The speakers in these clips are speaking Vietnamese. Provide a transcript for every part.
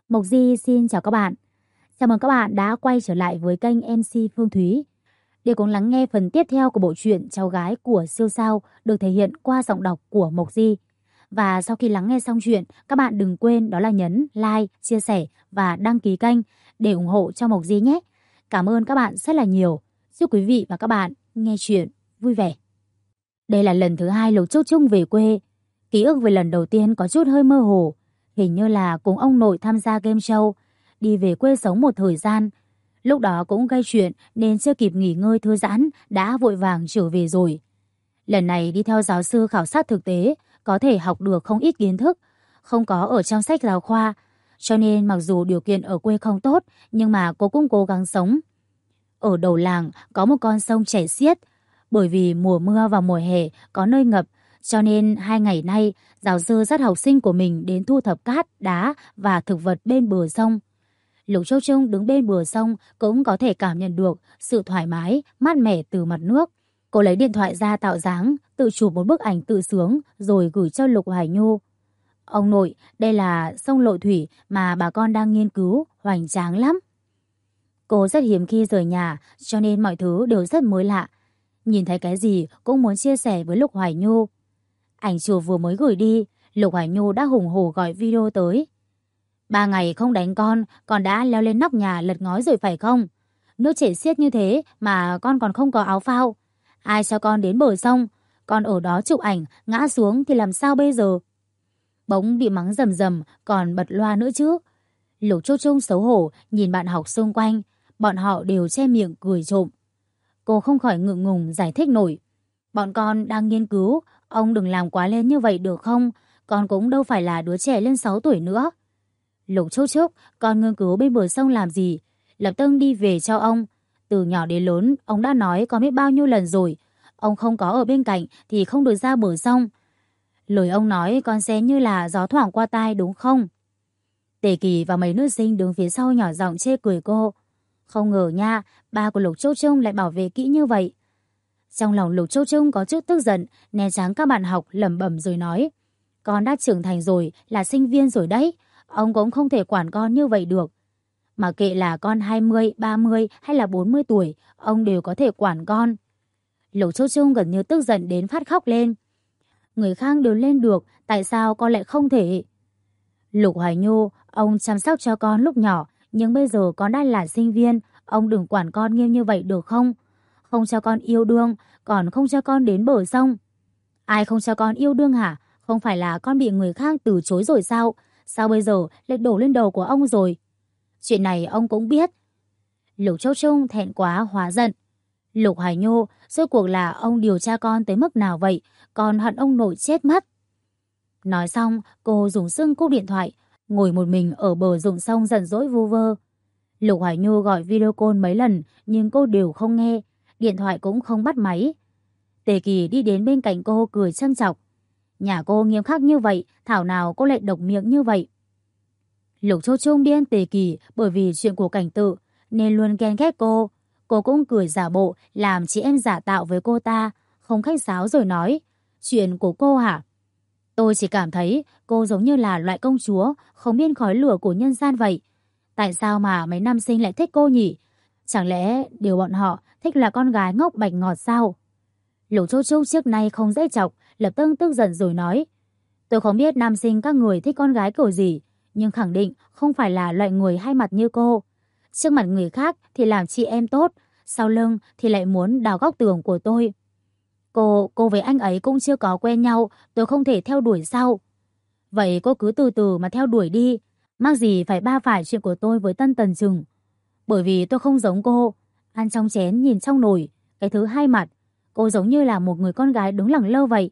Mộc Di xin chào các bạn. Chào mừng các bạn đã quay trở lại với kênh MC Phương Thúy. Để cùng lắng nghe phần tiếp theo của bộ truyện Cháu gái của siêu sao được thể hiện qua giọng đọc của Mộc Di. Và sau khi lắng nghe xong chuyện, các bạn đừng quên đó là nhấn like, chia sẻ và đăng ký kênh để ủng hộ cho Mộc Di nhé. Cảm ơn các bạn rất là nhiều. Chúc quý vị và các bạn nghe chuyện vui vẻ. Đây là lần thứ 2 Lục Trúc Trung về quê. Ký ức về lần đầu tiên có chút hơi mơ hồ. Hình như là cùng ông nội tham gia game show, đi về quê sống một thời gian. Lúc đó cũng gây chuyện nên chưa kịp nghỉ ngơi thư giãn, đã vội vàng trở về rồi. Lần này đi theo giáo sư khảo sát thực tế, có thể học được không ít kiến thức, không có ở trong sách giáo khoa. Cho nên mặc dù điều kiện ở quê không tốt, nhưng mà cô cũng cố gắng sống. Ở đầu làng có một con sông chảy xiết. Bởi vì mùa mưa và mùa hè có nơi ngập, cho nên 2 ngày nay giáo sư dắt học sinh của mình đến thu thập cát, đá và thực vật bên bờ sông. Lục Châu Trung đứng bên bờ sông cũng có thể cảm nhận được sự thoải mái, mát mẻ từ mặt nước. Cô lấy điện thoại ra tạo dáng, tự chụp một bức ảnh tự sướng rồi gửi cho Lục Hoài Nhu. Ông nội, đây là sông Lộ Thủy mà bà con đang nghiên cứu, hoành tráng lắm. Cô rất hiếm khi rời nhà, cho nên mọi thứ đều rất mới lạ. Nhìn thấy cái gì cũng muốn chia sẻ với Lục Hoài Nhu. Ảnh chụp vừa mới gửi đi, Lục Hoài Nhu đã hùng hổ gọi video tới. 3 ngày không đánh con đã leo lên nóc nhà lật ngói rồi phải không? Nước chảy xiết như thế mà con còn không có áo phao. Ai cho con đến bờ sông? Con ở đó chụp ảnh, ngã xuống thì làm sao bây giờ? Bỗng bị mắng rầm rầm, còn bật loa nữa chứ. Lục Châu Trung xấu hổ nhìn bạn học xung quanh, bọn họ đều che miệng cười trộm. Cô không khỏi ngượng ngùng giải thích nổi. Bọn con đang nghiên cứu, ông đừng làm quá lên như vậy được không? Con cũng đâu phải là đứa trẻ lên 6 tuổi nữa. Lục Trúc Trúc, con nghiên cứu bên bờ sông làm gì? Lập tức đi về cho ông. Từ nhỏ đến lớn, ông đã nói con biết bao nhiêu lần rồi. Ông không có ở bên cạnh thì không được ra bờ sông. Lời ông nói con sẽ như là gió thoảng qua tai đúng không? Tề Kỳ và mấy nữ sinh đứng phía sau nhỏ giọng chê cười cô. Không ngờ nha, ba của Lục Châu Trung lại bảo vệ kỹ như vậy. Trong lòng Lục Châu Trung có chút tức giận, né tránh các bạn học lẩm bẩm rồi nói. Con đã trưởng thành rồi, là sinh viên rồi đấy. Ông cũng không thể quản con như vậy được. Mà kệ là con 20, 30 hay là 40 tuổi, ông đều có thể quản con. Lục Châu Trung gần như tức giận đến phát khóc lên. Người khác đều lên được, tại sao con lại không thể? Lục Hoài Nhu, ông chăm sóc cho con lúc nhỏ, nhưng bây giờ con đã là sinh viên, ông đừng quản con nghiêm như vậy được không? Không cho con yêu đương, còn không cho con đến bờ sông. Ai không cho con yêu đương hả? Không phải là con bị người khác từ chối rồi sao? Sao bây giờ lại đổ lên đầu của ông rồi? Chuyện này ông cũng biết. Lục Châu Trung thẹn quá hóa giận. Lục Hoài Nhu, rốt cuộc là ông điều tra con tới mức nào vậy? Con hận ông nội chết mất. Nói xong, cô dùng sức cúp điện thoại, ngồi một mình ở bờ ruộng sông giận dỗi vu vơ. Lục Hoài Nhu gọi video call mấy lần nhưng cô đều không nghe, điện thoại cũng không bắt máy. Tề Kỳ đi đến bên cạnh cô cười châm chọc. Nhà cô nghiêm khắc như vậy, thảo nào cô lại độc miệng như vậy. Lục Châu Trung điên Tề Kỳ bởi vì chuyện của Cảnh Tự nên luôn ghen ghét cô. Cô cũng cười giả bộ làm chị em giả tạo với cô ta, không khách sáo rồi nói. Chuyện của cô hả? Tôi chỉ cảm thấy cô giống như là loại công chúa không biết khói lửa của nhân gian vậy. Tại sao mà mấy nam sinh lại thích cô nhỉ? Chẳng lẽ điều bọn họ thích là con gái ngốc bạch ngọt sao? Lục Châu Trúc trước nay không dễ chọc, lập tức tức giận rồi nói. Tôi không biết nam sinh các người thích con gái kiểu gì, nhưng khẳng định không phải là loại người hai mặt như cô. Trước mặt người khác thì làm chị em tốt, sau lưng thì lại muốn đào góc tường của tôi. Cô với anh ấy cũng chưa có quen nhau, tôi không thể theo đuổi sao? Vậy cô cứ từ từ mà theo đuổi đi, mắc gì phải ba phải chuyện của tôi với Tân Tần Trừng. Bởi vì tôi không giống cô, ăn trong chén nhìn trong nồi, cái thứ hai mặt. Cô giống như là một người con gái đứng lẳng lơ vậy.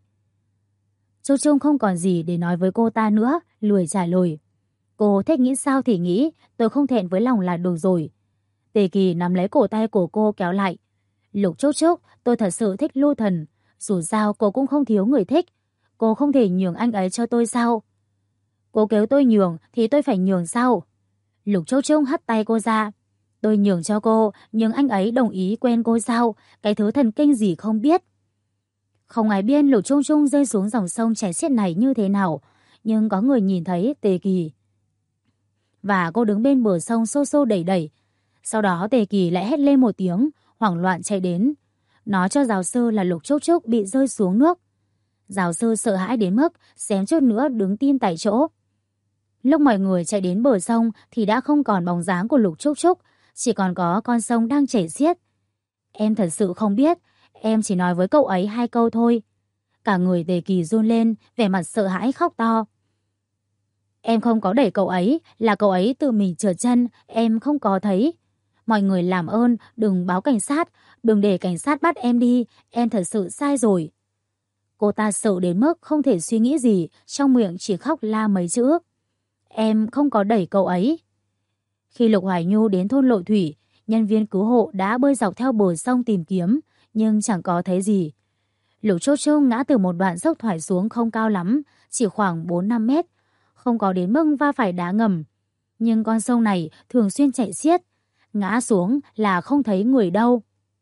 Châu Trung không còn gì để nói với cô ta nữa, lười trả lời. Cô thích nghĩ sao thì nghĩ, tôi không thẹn với lòng là được rồi. Tề Kỳ nắm lấy cổ tay của cô kéo lại. Lục Trúc Trúc, tôi thật sự thích Lưu Thần. Dù sao cô cũng không thiếu người thích. Cô không thể nhường anh ấy cho tôi sao? Cô kêu tôi nhường thì tôi phải nhường sao? Lục Trúc Trúc hất tay cô ra. Tôi nhường cho cô, nhưng anh ấy đồng ý quen cô sao? Cái thứ thần kinh gì không biết. Không ai biết Lục Trung Trung rơi xuống dòng sông chảy xiết này như thế nào, nhưng có người nhìn thấy Tề Kỳ và cô đứng bên bờ sông xô xô đẩy đẩy. Sau đó Tề Kỳ lại hét lên một tiếng, hoảng loạn chạy đến, nói cho giáo sư là Lục Trúc Trúc bị rơi xuống nước. Giáo sư sợ hãi đến mức xém chút nữa đứng tim tại chỗ. Lúc mọi người chạy đến bờ sông thì đã không còn bóng dáng của Lục Trúc Trúc, chỉ còn có con sông đang chảy xiết. Em thật sự không biết, em chỉ nói với cậu ấy 2 câu thôi. Cả người Tề Kỳ run lên, vẻ mặt sợ hãi khóc to. Em không có đẩy cậu ấy, là cậu ấy tự mình trượt chân, em không có thấy. Mọi người làm ơn, đừng báo cảnh sát, đừng để cảnh sát bắt em đi, em thật sự sai rồi. Cô ta sợ đến mức không thể suy nghĩ gì, trong miệng chỉ khóc la mấy chữ. Em không có đẩy cậu ấy. Khi Lục Hoài Nhu đến thôn Lộ Thủy, nhân viên cứu hộ đã bơi dọc theo bờ sông tìm kiếm, nhưng chẳng có thấy gì. Lục Trúc Trúc ngã từ một đoạn dốc thoải xuống không cao lắm, chỉ khoảng 4-5 mét, không có đến mức va phải đá ngầm. Nhưng con sông này thường xuyên chảy xiết, ngã xuống là không thấy người đâu.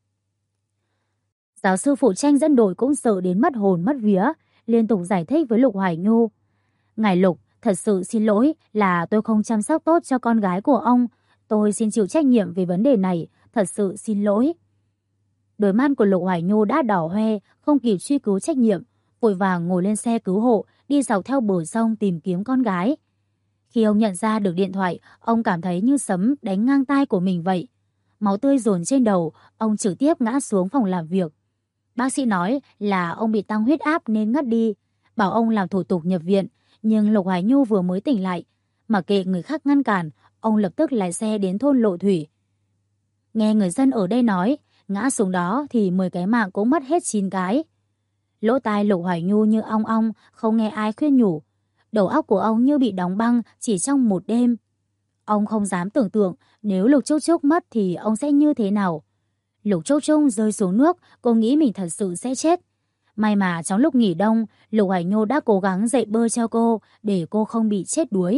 Giáo sư phụ trách dẫn đội cũng sợ đến mất hồn mất vía, liên tục giải thích với Lục Hoài Nhu. Ngài Lục, thật sự xin lỗi là tôi không chăm sóc tốt cho con gái của ông. Tôi xin chịu trách nhiệm về vấn đề này, thật sự xin lỗi. Đôi mắt của Lục Hoài Nhu đã đỏ hoe, không kịp truy cứu trách nhiệm, vội vàng ngồi lên xe cứu hộ, đi dọc theo bờ sông tìm kiếm con gái. Khi ông nhận ra được điện thoại, ông cảm thấy như sấm đánh ngang tai của mình vậy. Máu tươi dồn trên đầu, ông trực tiếp ngã xuống phòng làm việc. Bác sĩ nói là ông bị tăng huyết áp nên ngất đi, bảo ông làm thủ tục nhập viện, nhưng Lục Hoài Nhu vừa mới tỉnh lại. Mặc kệ người khác ngăn cản, ông lập tức lái xe đến thôn Lộ Thủy. Nghe người dân ở đây nói, ngã xuống đó thì 10 cái mạng cũng mất hết 9 cái. Lỗ tai Lục Hoài Nhu như ong ong, không nghe ai khuyên nhủ. Đầu óc của ông như bị đóng băng chỉ trong một đêm. Ông không dám tưởng tượng nếu Lục Trúc Trúc mất thì ông sẽ như thế nào. Lục Trúc Trúc rơi xuống nước, cô nghĩ mình thật sự sẽ chết. May mà trong lúc nghỉ đông, Lục Hoài Nhu đã cố gắng dạy bơi cho cô để cô không bị chết đuối.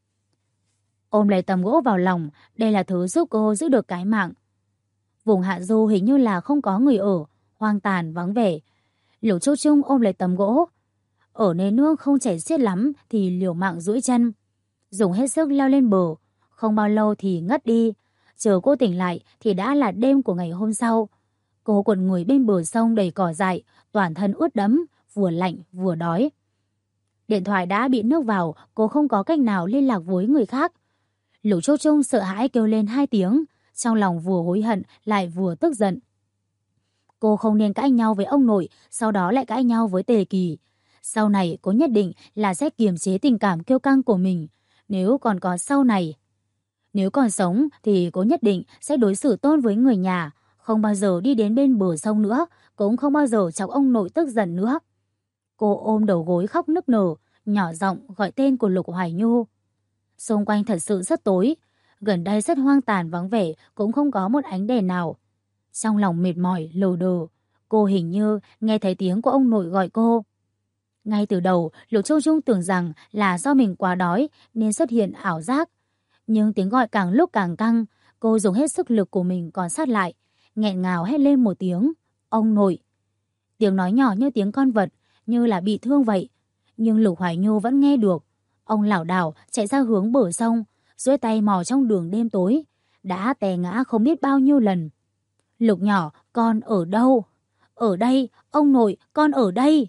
Ôm lấy tấm gỗ vào lòng, đây là thứ giúp cô giữ được cái mạng. Vùng hạ du hình như là không có người ở, hoang tàn vắng vẻ. Lục Trúc Trúc ôm lấy tấm gỗ. Ở nơi nước không chảy xiết lắm thì liều mạng duỗi chân, dùng hết sức leo lên bờ. Không bao lâu thì ngất đi. Chờ cô tỉnh lại thì đã là đêm của ngày hôm sau. Cô quật người bên bờ sông đầy cỏ dại, toàn thân ướt đẫm, vừa lạnh vừa đói. Điện thoại đã bị nước vào, cô không có cách nào liên lạc với người khác. Lục Trúc Trúc sợ hãi kêu lên 2 tiếng, trong lòng vừa hối hận lại vừa tức giận. Cô không nên cãi nhau với ông nội, sau đó lại cãi nhau với Tề Kỳ. Sau này cô nhất định là sẽ kiềm chế tình cảm kiêu căng của mình. Nếu còn có sau này, nếu còn sống thì cô nhất định sẽ đối xử tốt với người nhà, không bao giờ đi đến bên bờ sông nữa, cũng không bao giờ chọc ông nội tức giận nữa. Cô ôm đầu gối khóc nức nở, nhỏ giọng gọi tên của Lục Hoài Nhu. Xung quanh thật sự rất tối, gần đây rất hoang tàn vắng vẻ, cũng không có một ánh đèn nào. Trong lòng mệt mỏi, lờ đờ, cô hình như nghe thấy tiếng của ông nội gọi cô. Ngay từ đầu, Lục Trúc Trúc tưởng rằng là do mình quá đói nên xuất hiện ảo giác. Nhưng tiếng gọi càng lúc càng căng, cô dùng hết sức lực của mình còn sát lại, nghẹn ngào hét lên một tiếng, ông nội. Tiếng nói nhỏ như tiếng con vật, như là bị thương vậy. Nhưng Lục Hoài Nhu vẫn nghe được. Ông lảo đảo chạy ra hướng bờ sông, duỗi tay mò trong đường đêm tối, đã té ngã không biết bao nhiêu lần. Lục nhỏ, con ở đâu? Ở đây, ông nội, con ở đây.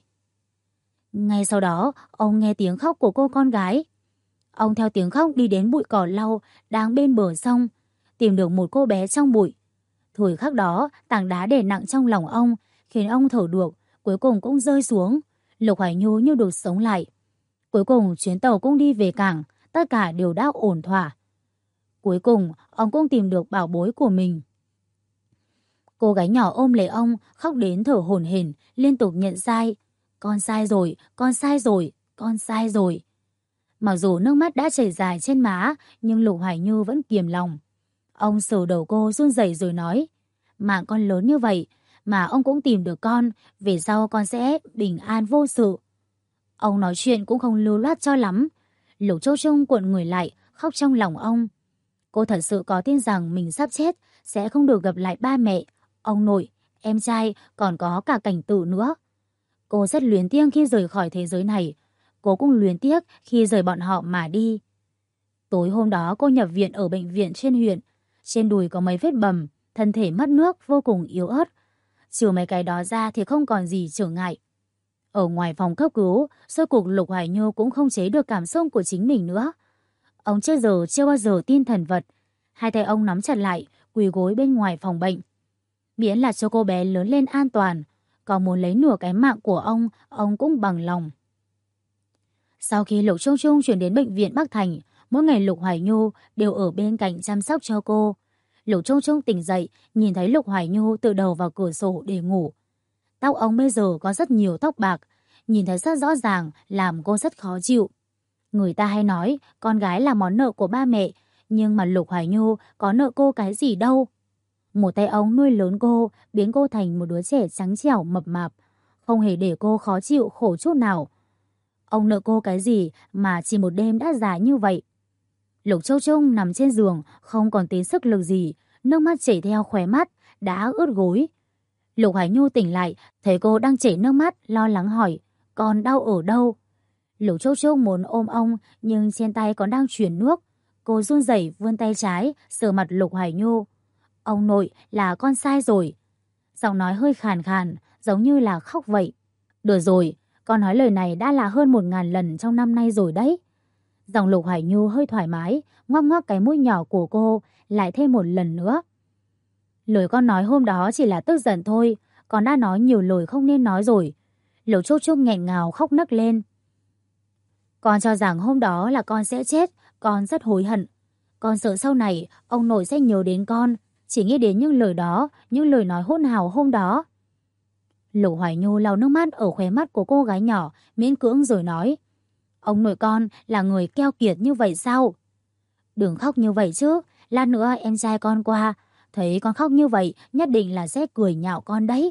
Ngay sau đó, ông nghe tiếng khóc của cô con gái. Ông theo tiếng khóc đi đến bụi cỏ lau đang bên bờ sông, tìm được một cô bé trong bụi. Thời khắc đó, tảng đá đè nặng trong lòng ông, khiến ông thở được, cuối cùng cũng rơi xuống. Lục Hoài Nhu như được sống lại. Cuối cùng chuyến tàu cũng đi về cảng, tất cả đều đã ổn thỏa. Cuối cùng, ông cũng tìm được bảo bối của mình. Cô gái nhỏ ôm lấy ông, khóc đến thở hổn hển, liên tục nhận sai. Con sai rồi, con sai rồi, con sai rồi. Mặc dù nước mắt đã chảy dài trên má, nhưng Lục Hoài Như vẫn kiềm lòng. Ông sờ đầu cô run rẩy rồi nói, mạng con lớn như vậy, mà ông cũng tìm được con, về sau con sẽ bình an vô sự. Ông nói chuyện cũng không lưu loát cho lắm. Lục Trúc Trúc cuộn người lại, khóc trong lòng ông. Cô thật sự có tin rằng mình sắp chết, sẽ không được gặp lại ba mẹ, ông nội, em trai, còn có cả Cảnh Tử nữa. Cô rất luyến tiếc khi rời khỏi thế giới này. Cô cũng luyến tiếc khi rời bọn họ mà đi. Tối hôm đó cô nhập viện ở bệnh viện trên huyện. Trên đùi có mấy vết bầm, thân thể mất nước vô cùng yếu ớt. Trừ mấy cái đó ra thì không còn gì trở ngại. Ở ngoài phòng cấp cứu, rốt cuộc Lục Hoài Nhu cũng không chế được cảm xúc của chính mình nữa. Ông trước giờ chưa bao giờ tin thần vật. Hai tay ông nắm chặt lại, quỳ gối bên ngoài phòng bệnh. Miễn là cho cô bé lớn lên an toàn, còn muốn lấy nửa cái mạng của ông cũng bằng lòng. Sau khi Lục Trung Trung chuyển đến bệnh viện Bắc Thành, mỗi ngày Lục Hoài Nhu đều ở bên cạnh chăm sóc cho cô. Lục Trung Trung tỉnh dậy, nhìn thấy Lục Hoài Nhu tựa đầu vào cửa sổ để ngủ. Tóc ông bây giờ có rất nhiều tóc bạc, nhìn thấy rất rõ ràng làm cô rất khó chịu. Người ta hay nói con gái là món nợ của ba mẹ, nhưng mà Lục Hoài Nhu có nợ cô cái gì đâu. Một tay ông nuôi lớn cô, biến cô thành một đứa trẻ trắng trẻo mập mạp, không hề để cô khó chịu khổ chút nào. Ông nợ cô cái gì mà chỉ một đêm đã già như vậy. Lục Châu Trung nằm trên giường, không còn tí sức lực gì, nước mắt chảy theo khóe mắt, đã ướt gối. Lục Hoài Nhu tỉnh lại, thấy cô đang chảy nước mắt, lo lắng hỏi, con đau ở đâu? Lục Châu Trung muốn ôm ông, nhưng trên tay còn đang chuyển nước. Cô run rẩy vươn tay trái, sờ mặt Lục Hoài Nhu. Ông nội, là con sai rồi. Giọng nói hơi khàn khàn, giống như là khóc vậy. Được rồi, con nói lời này đã là hơn 1000 lần trong năm nay rồi đấy. Giọng Lục Hoài Nhu hơi thoải mái, ngoắc ngoắc cái mũi nhỏ của cô, lại thêm một lần nữa. Lời con nói hôm đó chỉ là tức giận thôi, con đã nói nhiều lời không nên nói rồi. Lục Trúc Trúc nghẹn ngào khóc nấc lên. Con cho rằng hôm đó là con sẽ chết, con rất hối hận. Con sợ sau này ông nội sẽ nhớ đến con, chỉ nghĩ đến những lời đó, những lời nói hỗn hào hôm đó. Lục Hoài Nhu lau nước mắt ở khóe mắt của cô gái nhỏ, miễn cưỡng rồi nói. Ông nội con là người keo kiệt như vậy sao? Đừng khóc như vậy chứ, lát nữa em trai con qua, thấy con khóc như vậy nhất định là sẽ cười nhạo con đấy.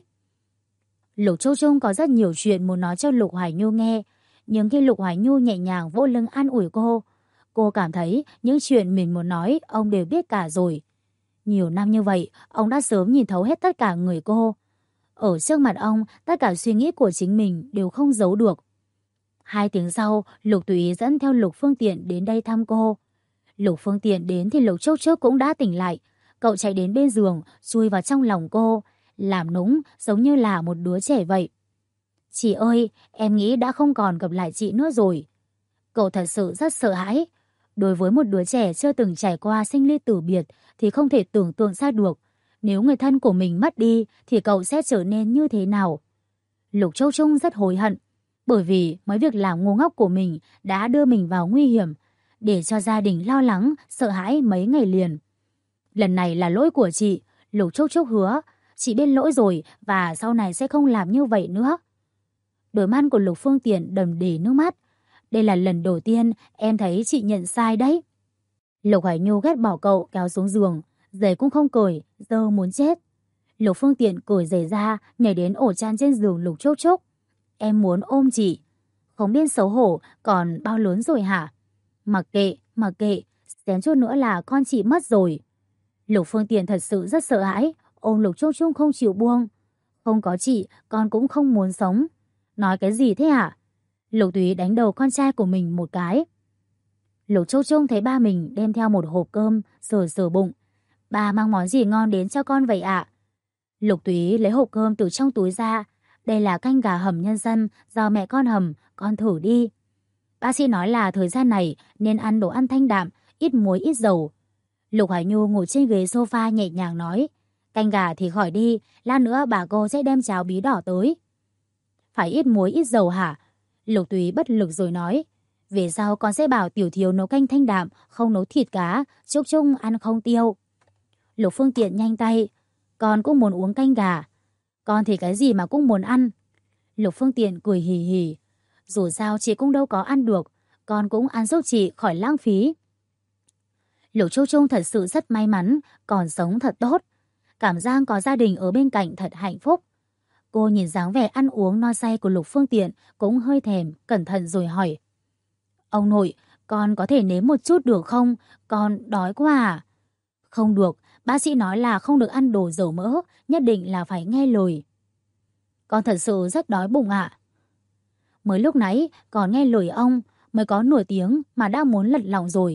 Lục Châu Trung có rất nhiều chuyện muốn nói cho Lục Hoài Nhu nghe, nhưng khi Lục Hoài Nhu nhẹ nhàng vỗ lưng an ủi cô cảm thấy những chuyện mình muốn nói ông đều biết cả rồi. Nhiều năm như vậy, ông đã sớm nhìn thấu hết tất cả người cô. Ở trước mặt ông, tất cả suy nghĩ của chính mình đều không giấu được. 2 tiếng sau, Lục Tùy dẫn theo Lục Phương Tiện đến đây thăm cô. Lục Phương Tiện đến thì Lục Chốc Chốc cũng đã tỉnh lại. Cậu chạy đến bên giường, chui vào trong lòng cô, làm nũng giống như là một đứa trẻ vậy. Chị ơi, em nghĩ đã không còn gặp lại chị nữa rồi. Cậu thật sự rất sợ hãi. Đối với một đứa trẻ chưa từng trải qua sinh ly tử biệt thì không thể tưởng tượng ra được. Nếu người thân của mình mất đi thì cậu sẽ trở nên như thế nào. Lục Châu Trung rất hối hận, bởi vì mấy việc làm ngu ngốc của mình đã đưa mình vào nguy hiểm, để cho gia đình lo lắng, sợ hãi mấy ngày liền. Lần này là lỗi của chị, Lục Chốc Chốc hứa, chị biết lỗi rồi và sau này sẽ không làm như vậy nữa. Đôi mắt của Lục Phương Tiện đầm đìa nước mắt. Đây là lần đầu tiên em thấy chị nhận sai đấy. Lục Hoài Nhu ghét bỏ cậu kéo xuống giường, giày cũng không cởi, giờ muốn chết. Lục Phương Tiện cởi giày ra, nhảy đến ổ chăn trên giường Lục Chốc Chốc. Em muốn ôm chị. Không biết xấu hổ, còn bao lớn rồi hả? Mặc kệ, xém chút nữa là con chị mất rồi. Lục Phương Tiện thật sự rất sợ hãi, ôm Lục Chốc Chốc không chịu buông. Không có chị, con cũng không muốn sống. Nói cái gì thế hả? Lục Túy đánh đầu con trai của mình một cái. Lục Chốc Chốc thấy ba mình đem theo một hộp cơm, sờ bụng. Ba mang món gì ngon đến cho con vậy ạ? Lục Túy lấy hộp cơm từ trong túi ra. Đây là canh gà hầm nhân sâm do mẹ con hầm, con thử đi. Bác sĩ nói là thời gian này nên ăn đồ ăn thanh đạm, ít muối ít dầu. Lục Hải Nhu ngồi trên ghế sofa nhẹ nhàng nói. Canh gà thì khỏi đi, lát nữa bà cô sẽ đem cháo bí đỏ tới. Phải ít muối ít dầu hả? Lục Túy bất lực rồi nói. Về sau con sẽ bảo Tiểu Thiếu nấu canh thanh đạm, không nấu thịt cá, Trúc Trúc ăn không tiêu. Lục Phương Tiện nhanh tay. Con cũng muốn uống canh gà. Con thì cái gì mà cũng muốn ăn. Lục Phương Tiện cười hì hì. Dù sao chị cũng đâu có ăn được, con cũng ăn giúp chị khỏi lãng phí. Lục Châu Trung thật sự rất may mắn, còn sống thật tốt. Cảm giác có gia đình ở bên cạnh thật hạnh phúc. Cô nhìn dáng vẻ ăn uống no say của Lục Phương Tiện cũng hơi thèm, cẩn thận rồi hỏi. Ông nội, con có thể nếm một chút được không? Con đói quá à? Không được, bác sĩ nói là không được ăn đồ dầu mỡ, nhất định là phải nghe lời. Con thật sự rất đói bụng ạ. Mới lúc nãy còn nghe lời ông, mới có nửa tiếng mà đã muốn lật lọng rồi.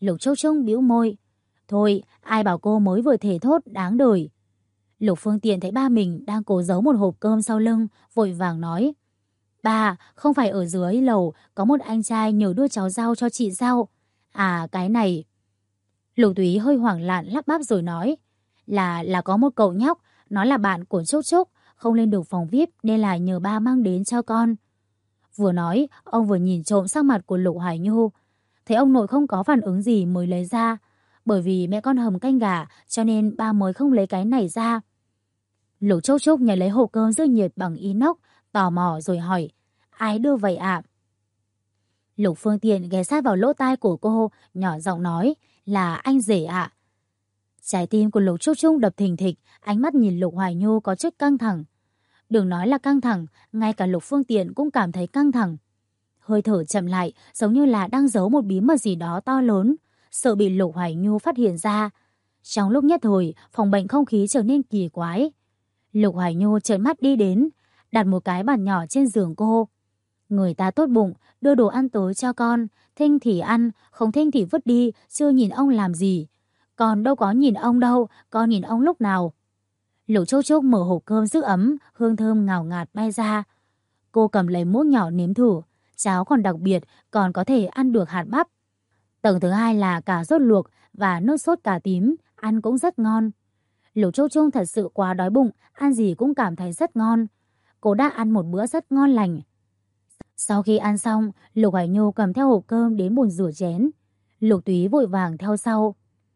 Lục Châu Trông bĩu môi. Thôi, ai bảo cô mới vừa thề thốt đáng đời. Lục Phương Tiện thấy ba mình đang cố giấu một hộp cơm sau lưng, vội vàng nói. Ba, không phải ở dưới lầu có một anh trai nhờ đưa cháu rau cho chị sao? À, cái này. Lục Túy hơi hoảng loạn lắp bắp rồi nói. Là có một cậu nhóc, nó là bạn của Trúc Trúc, không lên được phòng VIP nên là nhờ ba mang đến cho con. Vừa nói, ông vừa nhìn trộm sắc mặt của Lục Hoài Nhu. Thấy ông nội không có phản ứng gì mới lấy ra. Bởi vì mẹ con hầm canh gà cho nên ba mới không lấy cái này ra. Lục Trúc Trúc nhảy lấy hộp cơm giữ nhiệt bằng inox, tò mò rồi hỏi. Ai đưa vậy ạ? Lục Phương Tiện ghé sát vào lỗ tai của cô, nhỏ giọng nói. Là anh rể ạ. Trái tim của Lục Trúc Trúc đập thình thịch, ánh mắt nhìn Lục Hoài Nhu có chút căng thẳng. Đừng nói là căng thẳng, ngay cả Lục Phương Tiện cũng cảm thấy căng thẳng. Hơi thở chậm lại, giống như là đang giấu một bí mật gì đó to lớn, sợ bị Lục Hoài Nhu phát hiện ra. Trong lúc nhất thời, phòng bệnh không khí trở nên kỳ quái. Lục Hoài Nhu trợn mắt đi đến, đặt một cái bàn nhỏ trên giường cô. Người ta tốt bụng, đưa đồ ăn tới cho con, thinh thì ăn, không thinh thì vứt đi, chưa nhìn ông làm gì. Con đâu có nhìn ông đâu, con nhìn ông lúc nào. Lục Trúc Trúc mở hộp cơm giữ ấm, hương thơm ngào ngạt bay ra. Cô cầm lấy muỗng nhỏ nếm thử, cháo còn đặc biệt, còn có thể ăn được hạt bắp. Tầng thứ hai là cà rốt luộc và nước sốt cà tím, ăn cũng rất ngon. Lục Trúc Trúc thật sự quá đói bụng, ăn gì cũng cảm thấy rất ngon. Cô đã ăn một bữa rất ngon lành. Sau khi ăn xong, Lục Hoài Nhu cầm theo hộp cơm đến bồn rửa chén. Lục Túy vội vàng theo sau.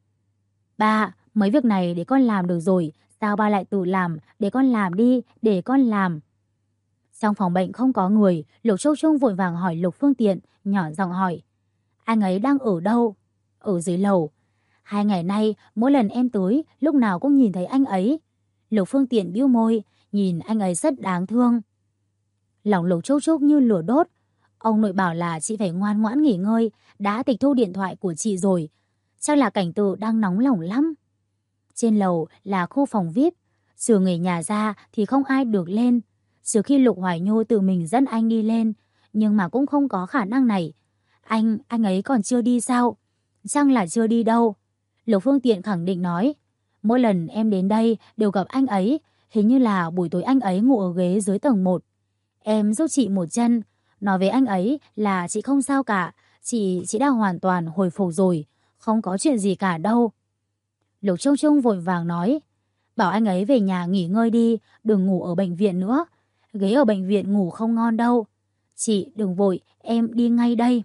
Ba, mấy việc này để con làm được rồi, sao ba lại tự làm, để con làm đi, để con làm. Trong phòng bệnh không có người, Lục Trúc Trúc vội vàng hỏi Lục Phương Tiện, nhỏ giọng hỏi. Anh ấy đang ở đâu? Ở dưới lầu. 2 ngày nay, mỗi lần em tới, lúc nào cũng nhìn thấy anh ấy. Lục Phương Tiện bĩu môi, nhìn anh ấy rất đáng thương. Lòng Lục Trúc Trúc như lửa đốt. Ông nội bảo là chị phải ngoan ngoãn nghỉ ngơi, đã tịch thu điện thoại của chị rồi. Chắc là cảnh tượng đang nóng lòng lắm. Trên lầu là khu phòng VIP, trừ người nhà ra thì không ai được lên. Trừ khi Lục Hoài Nhu tự mình dẫn anh đi lên, nhưng mà cũng không có khả năng này. Anh ấy còn chưa đi sao? Chắc là chưa đi đâu. Lục Phương Tiện khẳng định nói. Mỗi lần em đến đây đều gặp anh ấy, hình như là buổi tối anh ấy ngủ ở ghế dưới tầng 1. Em giúp chị một chân, nói với anh ấy là chị không sao cả, chị đã hoàn toàn hồi phục rồi, không có chuyện gì cả đâu. Lục Trung Trung vội vàng nói, bảo anh ấy về nhà nghỉ ngơi đi, đừng ngủ ở bệnh viện nữa. Ghế ở bệnh viện ngủ không ngon đâu. Chị đừng vội, em đi ngay đây.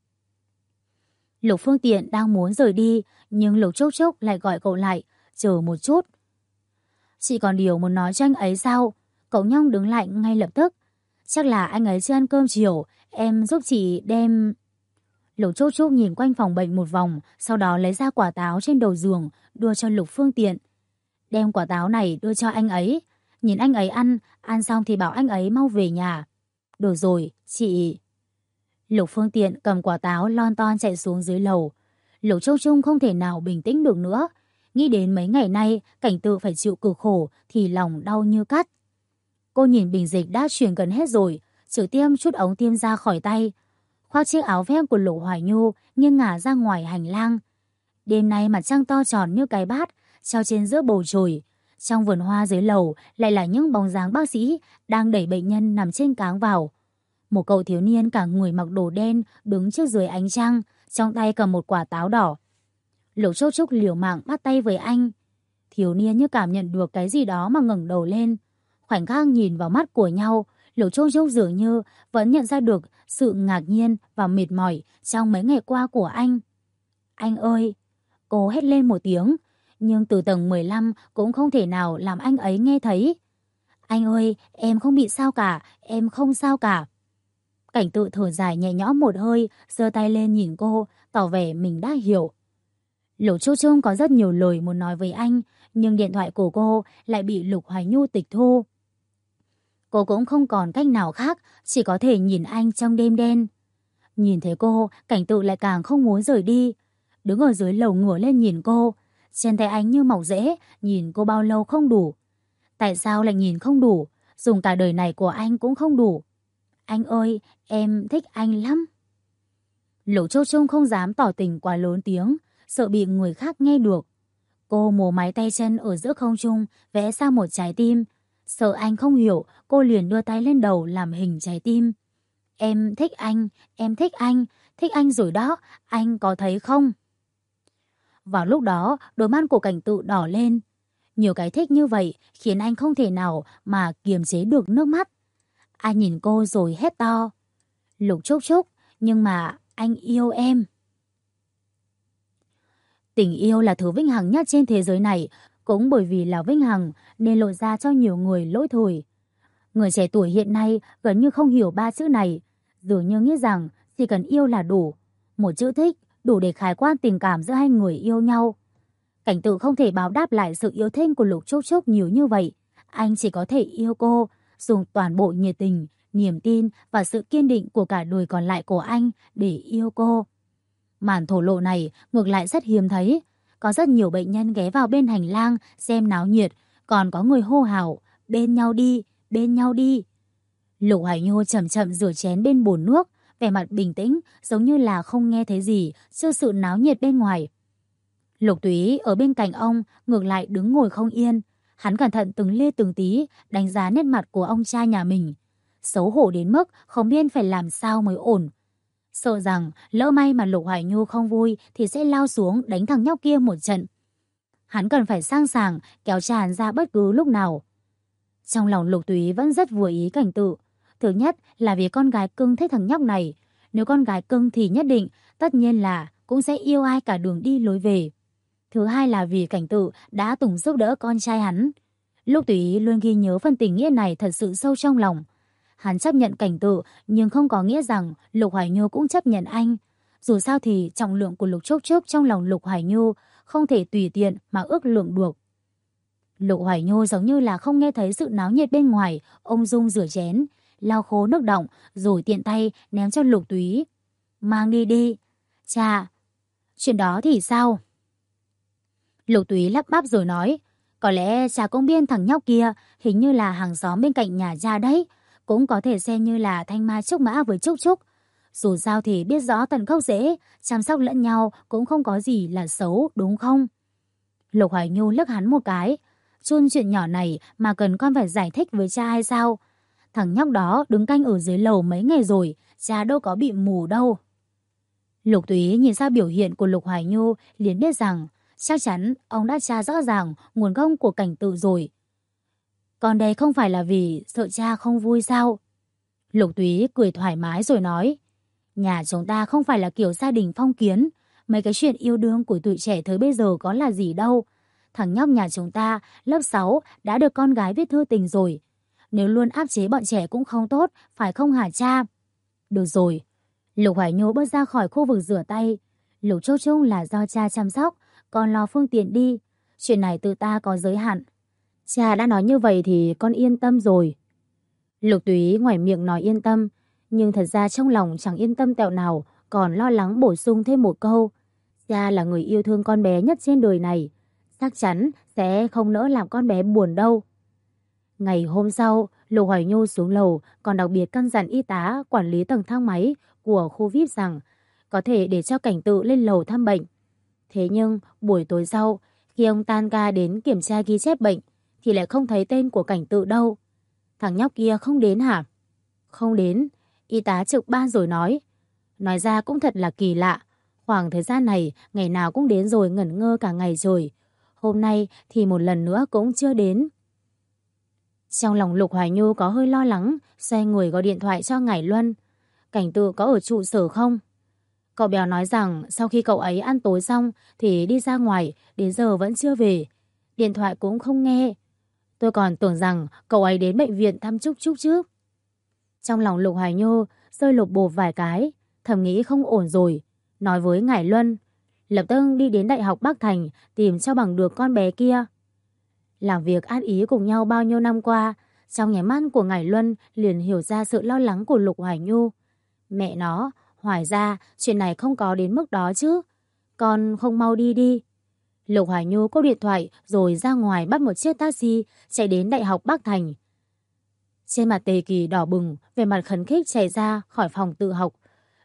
Lục Phương Tiện đang muốn rời đi, nhưng Lục Trúc Trúc lại gọi cậu lại, chờ một chút. Chị còn điều muốn nói cho anh ấy sao? Cậu nhóc đứng lại ngay lập tức. Chắc là anh ấy chưa ăn cơm chiều, em giúp chị đem... Lục Trúc Trúc nhìn quanh phòng bệnh một vòng, sau đó lấy ra quả táo trên đầu giường, đưa cho Lục Phương Tiện. Đem quả táo này đưa cho anh ấy. Nhìn anh ấy ăn xong thì bảo anh ấy mau về nhà. Được rồi, chị... Lục Phương Tiện cầm quả táo lon ton chạy xuống dưới lầu. Lục Trúc Trúc không thể nào bình tĩnh được nữa. Nghĩ đến mấy ngày nay cảnh tượng phải chịu cực khổ thì lòng đau như cắt. Cô nhìn bình dịch đã chuyển gần hết rồi, chỉ tiêm chút ống tiêm ra khỏi tay. Khoác chiếc áo vest của Lục Hoài Nhu nghiêng ngả ra ngoài hành lang. Đêm nay mặt trăng to tròn như cái bát treo trên giữa bầu trời. Trong vườn hoa dưới lầu lại là những bóng dáng bác sĩ đang đẩy bệnh nhân nằm trên cáng vào. Một cậu thiếu niên cả người mặc đồ đen đứng trước dưới ánh trăng, trong tay cầm một quả táo đỏ. Lục Trúc Trúc liều mạng bắt tay với anh. Thiếu niên như cảm nhận được cái gì đó mà ngẩng đầu lên. Khoảnh khắc nhìn vào mắt của nhau, Lục Trúc Trúc dường như vẫn nhận ra được sự ngạc nhiên và mệt mỏi trong mấy ngày qua của anh. Anh ơi! Cô hét lên một tiếng, nhưng từ tầng 15 cũng không thể nào làm anh ấy nghe thấy. Anh ơi! Em không bị sao cả, em không sao cả. Cảnh tự thở dài nhẹ nhõm một hơi, giơ tay lên nhìn cô, tỏ vẻ mình đã hiểu. Lục Trúc Trúc có rất nhiều lời muốn nói với anh, nhưng điện thoại của cô lại bị Lục Hoài Nhu tịch thu. Cô cũng không còn cách nào khác, chỉ có thể nhìn anh trong đêm đen. Nhìn thấy cô, cảnh tự lại càng không muốn rời đi. Đứng ở dưới lầu ngửa lên nhìn cô, trên tay anh như mọc rễ, nhìn cô bao lâu không đủ. Tại sao lại nhìn không đủ, dùng cả đời này của anh cũng không đủ. Anh ơi, em thích anh lắm. Lục Châu Trung không dám tỏ tình quá lớn tiếng, sợ bị người khác nghe được. Cô múa máy tay chân ở giữa không trung, vẽ ra một trái tim. Sợ anh không hiểu, cô liền đưa tay lên đầu làm hình trái tim. Em thích anh, em thích anh rồi đó, anh có thấy không? Vào lúc đó, đôi mắt của Cảnh Tự đỏ lên. Nhiều cái thích như vậy khiến anh không thể nào mà kiềm chế được nước mắt. Anh nhìn cô rồi hét to. Lục Trúc Trúc, nhưng mà anh yêu em. Tình yêu là thứ vĩnh hằng nhất trên thế giới này, cũng bởi vì là vĩnh hằng nên lộ ra cho nhiều người lỗi thời. Người trẻ tuổi hiện nay gần như không hiểu ba chữ này, dường như nghĩ rằng chỉ cần yêu là đủ. Một chữ thích đủ để khái quát tình cảm giữa hai người yêu nhau. Cảnh Tự không thể báo đáp lại sự yêu thích của Lục Trúc Trúc nhiều như vậy. Anh chỉ có thể yêu cô, dùng toàn bộ nhiệt tình, niềm tin và sự kiên định của cả đời còn lại của anh để yêu cô. Màn thổ lộ này ngược lại rất hiếm thấy. Có rất nhiều bệnh nhân ghé vào bên hành lang xem náo nhiệt, còn có người hô hào, bên nhau đi, bên nhau đi. Lục Hải Nhu chậm chậm rửa chén bên bồn nước, vẻ mặt bình tĩnh, giống như là không nghe thấy gì trước sự náo nhiệt bên ngoài. Lục Túy ở bên cạnh ông ngược lại đứng ngồi không yên. Hắn cẩn thận từng ly từng tí đánh giá nét mặt của ông cha nhà mình. Xấu hổ đến mức không biết phải làm sao mới ổn. Sợ rằng lỡ may mà Lục Hải Nhu không vui thì sẽ lao xuống đánh thằng nhóc kia một trận. Hắn cần phải sang sàng kéo tràn ra bất cứ lúc nào. Trong lòng Lục Túy vẫn rất vừa ý Cảnh Tự. Thứ nhất là vì con gái cưng thích thằng nhóc này. Nếu con gái cưng thì nhất định, tất nhiên là cũng sẽ yêu ai cả đường đi lối về. Thứ hai là vì Cảnh Tự đã từng giúp đỡ con trai hắn. Lục Túy luôn ghi nhớ phần tình nghĩa này thật sự sâu trong lòng. Hắn chấp nhận Cảnh Tự nhưng không có nghĩa rằng Lục Hải Nhu cũng chấp nhận anh. Dù sao thì trọng lượng của Lục Trúc Trúc trong lòng Lục Hải Nhu không thể tùy tiện mà ước lượng được. Lục Hải Nhu giống như là không nghe thấy sự náo nhiệt bên ngoài, ung dung rửa chén, lau khô nước đọng rồi tiện tay ném cho Lục Túy. Mang đi đi. Chà, chuyện đó thì sao? Lục Túy lắp bắp rồi nói, có lẽ cha cũng biết thằng nhóc kia hình như là hàng xóm bên cạnh nhà cha đấy, cũng có thể xem như là thanh mai trúc mã với Trúc Trúc. Dù sao thì biết rõ tận gốc rễ, chăm sóc lẫn nhau cũng không có gì là xấu, đúng không? Lục Hải Nhu liếc hắn một cái, chun chuyện nhỏ này mà cần con phải giải thích với cha hay sao? Thằng nhóc đó đứng canh ở dưới lầu mấy ngày rồi, cha đâu có bị mù đâu. Lục Túy nhìn ra biểu hiện của Lục Hải Nhu liền biết rằng chắc chắn ông đã tra rõ ràng nguồn gốc của Cảnh Tự rồi. Còn đây không phải là vì sợ cha không vui sao? Lục Túy cười thoải mái rồi nói, nhà chúng ta không phải là kiểu gia đình phong kiến, mấy cái chuyện yêu đương của tụi trẻ thời bây giờ có là gì đâu. Thằng nhóc nhà chúng ta lớp 6 đã được con gái viết thư tình rồi. Nếu luôn áp chế bọn trẻ cũng không tốt, phải không hả cha? Được rồi. Lục Hải Nhu bước ra khỏi khu vực rửa tay. Lục Trúc Trúc là do cha chăm sóc, con lo phương tiện đi. Chuyện này từ ta có giới hạn. Cha đã nói như vậy thì con yên tâm rồi. Lục Túy ngoài miệng nói yên tâm, nhưng thật ra trong lòng chẳng yên tâm tẹo nào, còn lo lắng bổ sung thêm một câu. Cha là người yêu thương con bé nhất trên đời này, chắc chắn sẽ không nỡ làm con bé buồn đâu. Ngày hôm sau, Lục Hoài Nhu xuống lầu còn đặc biệt căn dặn y tá quản lý tầng thang máy của khu VIP rằng có thể để cho Cảnh Tự lên lầu thăm bệnh. Thế nhưng buổi tối sau, khi ông tan ca đến kiểm tra ghi chép bệnh thì lại không thấy tên của Cảnh Tự đâu. Thằng nhóc kia không đến hả? Không đến, y tá trực ban rồi nói. Nói ra cũng thật là kỳ lạ. Khoảng thời gian này ngày nào cũng đến rồi ngẩn ngơ cả ngày rồi. Hôm nay thì một lần nữa cũng chưa đến. Trong lòng Lục Hoài Nhu có hơi lo lắng, xoay người gọi điện thoại cho Ngải Luân. Cảnh Tự có ở trụ sở không? Cậu béo nói rằng sau khi cậu ấy ăn tối xong thì đi ra ngoài, đến giờ vẫn chưa về. Điện thoại cũng không nghe. Tôi còn tưởng rằng cậu ấy đến bệnh viện thăm Trúc Trúc chứ. Trong lòng Lục Hoài Nhu rơi lục bộp vài cái, thầm nghĩ không ổn rồi. Nói với Ngải Luân, lập tức đi đến Đại học Bắc Thành tìm cho bằng được con bé kia. Làm việc át ý cùng nhau bao nhiêu năm qua, trong nháy mắt của Ngải Luân liền hiểu ra sự lo lắng của Lục Hoài Nhu. Mẹ nó, Hoài ra chuyện này không có đến mức đó chứ. Con không mau đi đi. Lục Hoài Nhu cúp điện thoại rồi ra ngoài bắt một chiếc taxi chạy đến Đại học Bắc Thành. Trên mặt Tề Kỳ đỏ bừng, về mặt khấn khích chạy ra khỏi phòng tự học.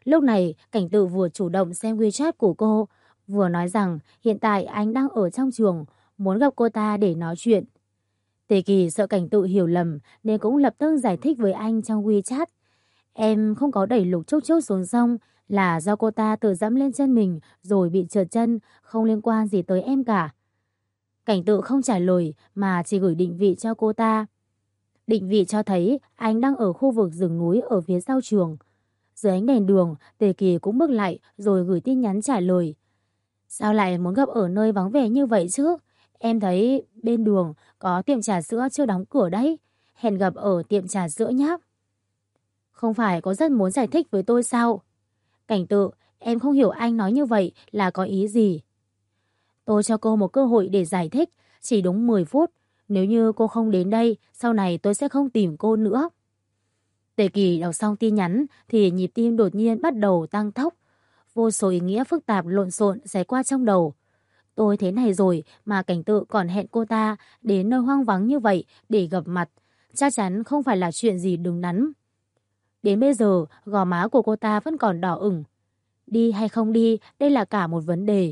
Lúc này, Cảnh Tự vừa chủ động xem WeChat của cô, vừa nói rằng hiện tại anh đang ở trong trường, muốn gặp cô ta để nói chuyện. Tề Kỳ sợ Cảnh Tự hiểu lầm nên cũng lập tức giải thích với anh trong WeChat. Em không có đẩy Lục Trúc Trúc xuống sông, là do cô ta tự dẫm lên chân mình rồi bị trượt chân, không liên quan gì tới em cả. Cảnh Tự không trả lời mà chỉ gửi định vị cho cô ta. Định vị cho thấy anh đang ở khu vực rừng núi ở phía sau trường. Dưới ánh đèn đường, Tề Kỳ cũng bước lại rồi gửi tin nhắn trả lời. Sao lại muốn gặp ở nơi vắng vẻ như vậy chứ? Em thấy bên đường có tiệm trà sữa chưa đóng cửa đấy. Hẹn gặp ở tiệm trà sữa nhé. Không phải có rất muốn giải thích với tôi sao? Cảnh Tự, em không hiểu anh nói như vậy là có ý gì. Tôi cho cô một cơ hội để giải thích, chỉ đúng 10 phút. Nếu như cô không đến đây, sau này tôi sẽ không tìm cô nữa. Tề Kỳ đọc xong tin nhắn thì nhịp tim đột nhiên bắt đầu tăng tốc. Vô số ý nghĩa phức tạp lộn xộn xé qua trong đầu. Tôi thế này rồi mà Cảnh Tự còn hẹn cô ta đến nơi hoang vắng như vậy để gặp mặt. Chắc chắn không phải là chuyện gì đứng đắn. Đến bây giờ, gò má của cô ta vẫn còn đỏ ửng. Đi hay không đi, đây là cả một vấn đề.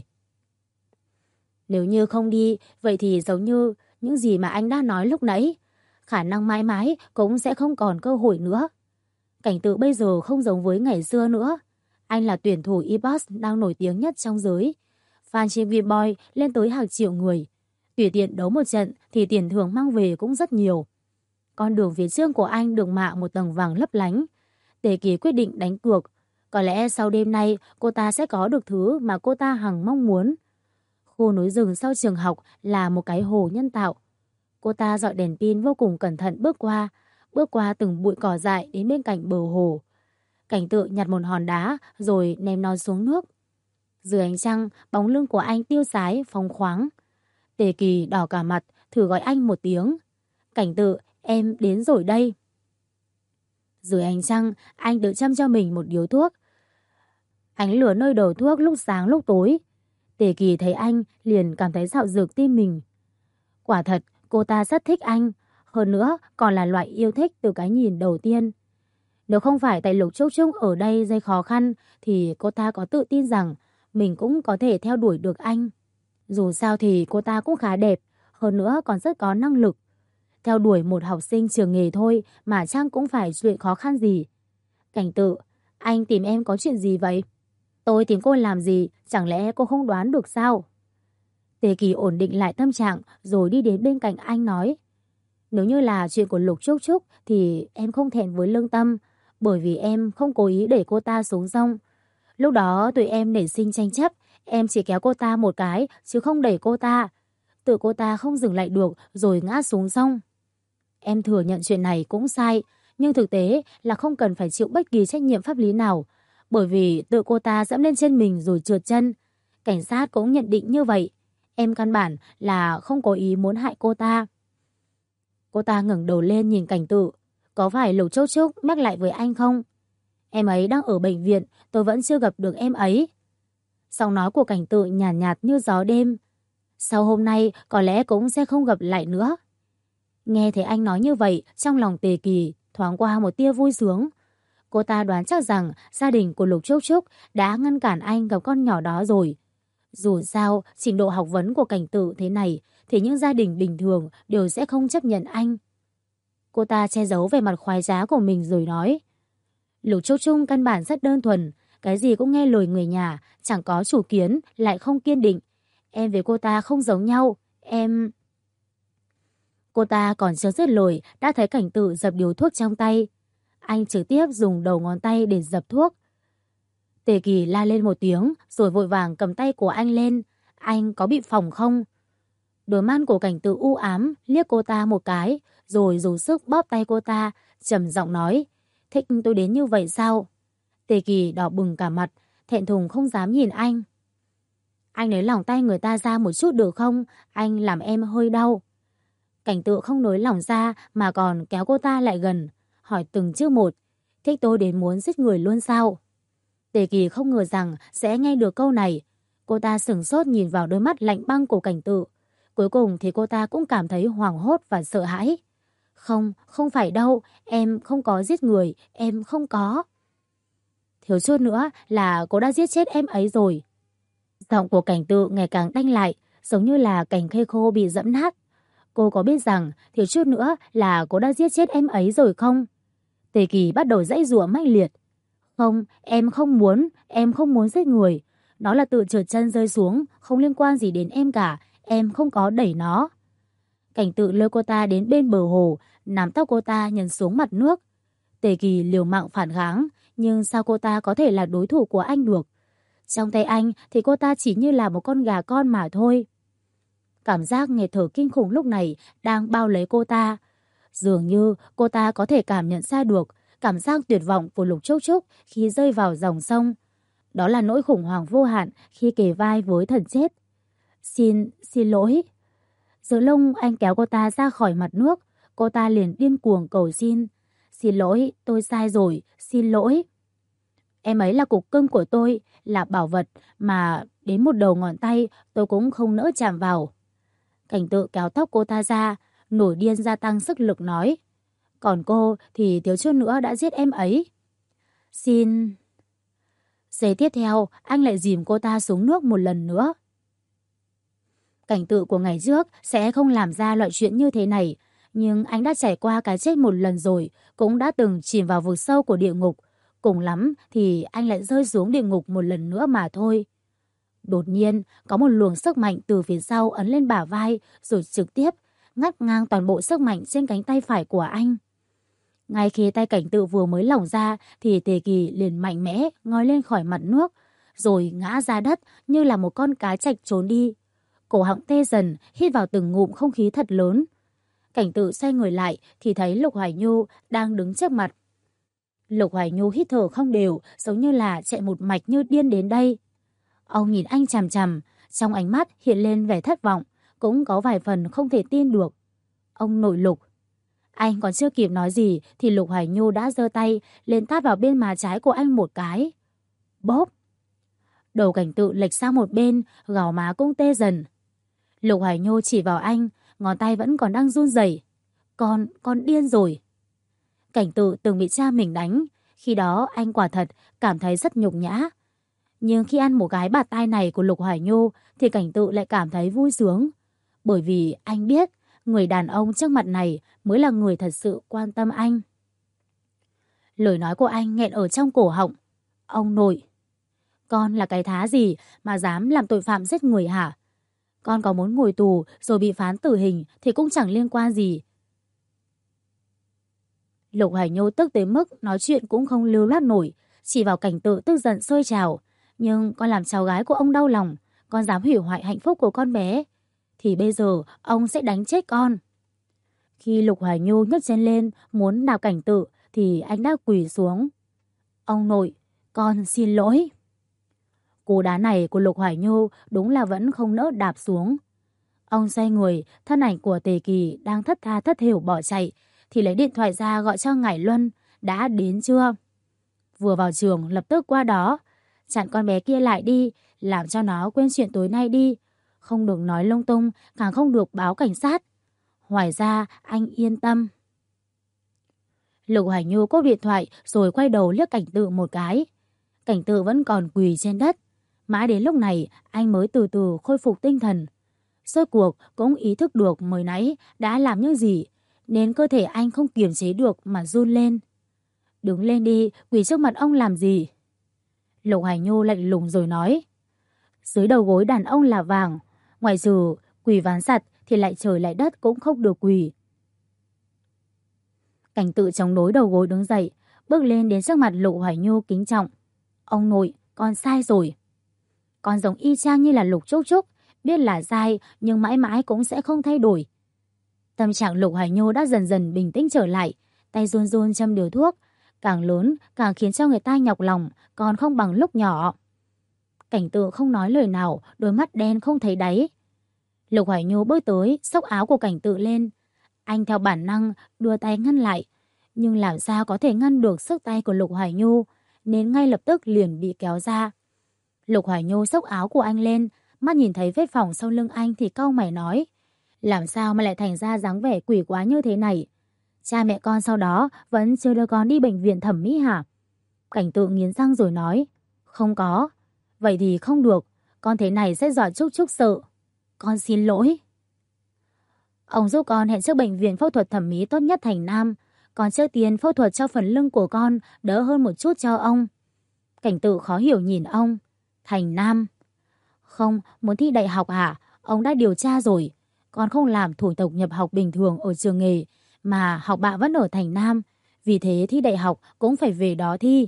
Nếu như không đi, vậy thì giống như những gì mà anh đã nói lúc nãy. Khả năng mãi mãi cũng sẽ không còn cơ hội nữa. Cảnh Tự bây giờ không giống với ngày xưa nữa. Anh là tuyển thủ eBox đang nổi tiếng nhất trong giới. Fan trên Vboy lên tới hàng triệu người. Tùy tiện đấu một trận thì tiền thưởng mang về cũng rất nhiều. Con đường phía trước của anh được mạ một tầng vàng lấp lánh. Tề Kỳ quyết định đánh cược. Có lẽ sau đêm nay cô ta sẽ có được thứ mà cô ta hằng mong muốn. Khu núi rừng sau trường học là một cái hồ nhân tạo. Cô ta dọi đèn pin vô cùng cẩn thận bước qua từng bụi cỏ dại đến bên cạnh bờ hồ. Cảnh Tự nhặt một hòn đá rồi ném nó xuống nước. Dưới ánh trăng, bóng lưng của anh tiêu sái, phóng khoáng. Tề Kỳ đỏ cả mặt, thử gọi anh một tiếng. Cảnh Tự, em đến rồi đây. Dưới ánh trăng, anh tự châm cho mình một điếu thuốc. Ánh lửa nơi đầu thuốc lúc sáng lúc tối. Tề Kỳ thấy anh liền cảm thấy dạo dược tim mình. Quả thật, cô ta rất thích anh. Hơn nữa, còn là loại yêu thích từ cái nhìn đầu tiên. Nếu không phải tại Lục Trúc Trúc ở đây gây khó khăn, thì cô ta có tự tin rằng mình cũng có thể theo đuổi được anh. Dù sao thì cô ta cũng khá đẹp, hơn nữa còn rất có năng lực. Theo đuổi một học sinh trường nghề thôi mà chắc cũng phải chuyện khó khăn gì. Cảnh Tự, anh tìm em có chuyện gì vậy? Tôi tìm cô làm gì, chẳng lẽ cô không đoán được sao? Tề Kỳ ổn định lại tâm trạng rồi đi đến bên cạnh anh nói. Nếu như là chuyện của Lục Trúc Trúc thì em không thẹn với lương tâm, bởi vì em không cố ý đẩy cô ta xuống sông. Lúc đó tụi em nảy sinh tranh chấp, em chỉ kéo cô ta một cái chứ không đẩy cô ta. Tự cô ta không dừng lại được rồi ngã xuống sông. Em thừa nhận chuyện này cũng sai, nhưng thực tế là không cần phải chịu bất kỳ trách nhiệm pháp lý nào, bởi vì tự cô ta dẫm lên chân mình rồi trượt chân. Cảnh sát cũng nhận định như vậy. Em căn bản là không có ý muốn hại cô ta. Cô ta ngẩng đầu lên nhìn Cảnh Tự. Có phải Lục Trúc Trúc mắc lại với anh không? Em ấy đang ở bệnh viện, tôi vẫn chưa gặp được em ấy. Giọng nói của Cảnh Tự nhàn nhạt như gió đêm. Sau hôm nay có lẽ cũng sẽ không gặp lại nữa. Nghe thấy anh nói như vậy, trong lòng Tề Kỳ thoáng qua một tia vui sướng. Cô ta đoán chắc rằng gia đình của Lục Trúc Trúc đã ngăn cản anh gặp con nhỏ đó rồi. Dù sao, trình độ học vấn của Cảnh Tự thế này thì những gia đình bình thường đều sẽ không chấp nhận anh. Cô ta che giấu vẻ mặt khoái trá của mình rồi nói. Lục Trúc Trúc căn bản rất đơn thuần, cái gì cũng nghe lời người nhà, chẳng có chủ kiến, lại không kiên định. Em với cô ta không giống nhau, em... Cô ta còn chưa dứt lời đã thấy Cảnh Tự dập điếu thuốc trong tay. Anh trực tiếp dùng đầu ngón tay để dập thuốc. Tề Kỳ la lên một tiếng rồi vội vàng cầm tay của anh lên. Anh có bị phỏng không? Đôi mắt của Cảnh Tự u ám liếc cô ta một cái rồi dùng sức bóp tay cô ta, trầm giọng nói. Thích tôi đến như vậy sao? Tề Kỳ đỏ bừng cả mặt, thẹn thùng không dám nhìn anh. Anh lấy lỏng tay người ta ra một chút được không? Anh làm em hơi đau. Cảnh Tự không nới lỏng ra mà còn kéo cô ta lại gần, hỏi từng chữ một. Thích tôi đến muốn giết người luôn sao? Tề Kỳ không ngờ rằng sẽ nghe được câu này. Cô ta sửng sốt nhìn vào đôi mắt lạnh băng của Cảnh Tự. Cuối cùng thì cô ta cũng cảm thấy hoảng hốt và sợ hãi. Không, không phải đâu, em không có giết người, em không có. thiếu chút nữa là cô đã giết chết em ấy rồi. Giọng của Cảnh Tự ngày càng đanh lại, giống như là cành cây khô bị dẫm nát. Cô có biết rằng thiếu chút nữa là cô đã giết chết em ấy rồi không? Tề Kỳ bắt đầu giãy giụa mãnh liệt. Không, em không muốn giết người. Nó là tự trượt chân rơi xuống, không liên quan gì đến em cả, em không có đẩy nó. Cảnh Tự lôi cô ta đến bên bờ hồ, nắm tóc cô ta nhấn xuống mặt nước. Tề Kỳ liều mạng phản kháng, nhưng sao cô ta có thể là đối thủ của anh được? Trong tay anh thì cô ta chỉ như là một con gà con mà thôi. Cảm giác nghẹt thở kinh khủng lúc này đang bao lấy cô ta. Dường như cô ta có thể cảm nhận ra được cảm giác tuyệt vọng của Lục Trúc Trúc khi rơi vào dòng sông. Đó là nỗi khủng hoảng vô hạn khi kề vai với thần chết. Xin lỗi. Giữa lông anh kéo cô ta ra khỏi mặt nước, cô ta liền điên cuồng cầu xin. Xin lỗi, tôi sai rồi, xin lỗi. Em ấy là cục cưng của tôi, là bảo vật mà đến một đầu ngón tay tôi cũng không nỡ chạm vào. Cảnh Tự kéo tóc cô ta ra, nổi điên gia tăng sức lực nói. Còn cô thì thiếu chút nữa đã giết em ấy. Xin... Giây tiếp theo, anh lại dìm cô ta xuống nước một lần nữa. Cảnh Tự của ngày trước sẽ không làm ra loại chuyện như thế này, nhưng anh đã trải qua cái chết một lần rồi, cũng đã từng chìm vào vực sâu của địa ngục. Cùng lắm thì anh lại rơi xuống địa ngục một lần nữa mà thôi. Đột nhiên, có một luồng sức mạnh từ phía sau ấn lên bả vai rồi trực tiếp ngắt ngang toàn bộ sức mạnh trên cánh tay phải của anh. Ngay khi tay Cảnh Tự vừa mới lỏng ra thì Tề Kỳ liền mạnh mẽ ngoi lên khỏi mặt nước, rồi ngã ra đất như là một con cá trạch trốn đi. Cổ họng tê dần, hít vào từng ngụm không khí thật lớn. Cảnh Tự xoay người lại thì thấy Lục Hoài Nhu đang đứng trước mặt. Lục Hoài Nhu hít thở không đều, giống như là chạy một mạch như điên đến đây. Ông nhìn anh chằm chằm, trong ánh mắt hiện lên vẻ thất vọng, cũng có vài phần không thể tin được. Ông nội Lục. Anh còn chưa kịp nói gì thì Lục Hoài Nhu đã giơ tay lên tát vào bên má trái của anh một cái. Bóp! Đầu Cảnh Tự lệch sang một bên, gò má cũng tê dần. Lục Hoài Nhu chỉ vào anh, ngón tay vẫn còn đang run rẩy. Con điên rồi. Cảnh Tự từng bị cha mình đánh, khi đó anh quả thật cảm thấy rất nhục nhã. Nhưng khi ăn một cái bạt tai này của Lục Hoài Nhu thì Cảnh Tự lại cảm thấy vui sướng. Bởi vì anh biết người đàn ông trước mặt này mới là người thật sự quan tâm anh. Lời nói của anh nghẹn ở trong cổ họng. Ông nội, con là cái thá gì mà dám làm tội phạm giết người hả? Con có muốn ngồi tù rồi bị phán tử hình thì cũng chẳng liên quan gì. Lục Hoài Nhu tức tới mức nói chuyện cũng không lưu loát nổi, chỉ vào Cảnh Tự tức giận sôi trào. Nhưng con làm cháu gái của ông đau lòng, con dám hủy hoại hạnh phúc của con bé, thì bây giờ ông sẽ đánh chết con. Khi Lục Hoài Nhu nhấc chân lên muốn đạp Cảnh Tự thì anh đã quỳ xuống. Ông nội, con xin lỗi. Cú đá này của Lục Hoài Nhu đúng là vẫn không nỡ đạp xuống. Ông xoay người, thân ảnh của Tề Kỳ đang thất tha thất thểu bỏ chạy thì lấy điện thoại ra gọi cho Ngải Luân. Đã đến chưa? Vừa vào trường lập tức qua đó. Chặn con bé kia lại đi, làm cho nó quên chuyện tối nay đi. Không được nói lung tung, càng không được báo cảnh sát. Ngoài ra anh yên tâm. Lục Hoài Nhu cúp điện thoại rồi quay đầu liếc Cảnh Tự một cái. Cảnh Tự vẫn còn quỳ trên đất. Mãi đến lúc này anh mới từ từ khôi phục tinh thần. Rốt cuộc cũng ý thức được mới nãy đã làm những gì, nên cơ thể anh không kiềm chế được mà run lên. Đứng lên đi, quỳ trước mặt ông làm gì? Lục Hoài Nhu lạnh lùng rồi nói. Dưới đầu gối đàn ông là vàng, ngoài trừ quỳ ván giặt thì lại trời lại đất cũng không được quỳ. Cảnh Tự chống đối đầu gối đứng dậy, bước lên đến trước mặt Lục Hoài Nhu kính trọng. Ông nội, con sai rồi. Con giống y chang như là Lục Trúc Trúc, biết là sai nhưng mãi mãi cũng sẽ không thay đổi. Tâm trạng Lục Hoài Nhu đã dần dần bình tĩnh trở lại, tay run run châm điếu thuốc. Càng lớn càng khiến cho người ta nhọc lòng, còn không bằng lúc nhỏ. Cảnh Tự không nói lời nào, đôi mắt đen không thấy đáy. Lục Hoài Nhu bước tới, xốc áo của Cảnh Tự lên. Anh theo bản năng đưa tay ngăn lại, nhưng làm sao có thể ngăn được sức tay của Lục Hoài Nhu, nên ngay lập tức liền bị kéo ra. Lục Hoài Nhu xốc áo của anh lên, mắt nhìn thấy vết phỏng sau lưng anh thì cau mày nói. Làm sao mà lại thành ra dáng vẻ quỷ quá như thế này? Cha mẹ con sau đó vẫn chưa đưa con đi bệnh viện thẩm mỹ hả? Cảnh Tự nghiến răng rồi nói, không có. Vậy thì không được, con thế này sẽ dọa Trúc Trúc sợ. Con xin lỗi. Ông giúp con hẹn trước bệnh viện phẫu thuật thẩm mỹ tốt nhất thành Nam. Còn trước tiên phẫu thuật cho phần lưng của con đỡ hơn một chút cho ông. Cảnh Tự khó hiểu nhìn ông. Thành Nam? Không, muốn thi đại học hả? Ông đã điều tra rồi. Con không làm thủ tục nhập học bình thường ở trường nghề, mà học bạ vẫn ở thành Nam. Vì thế thi đại học cũng phải về đó thi.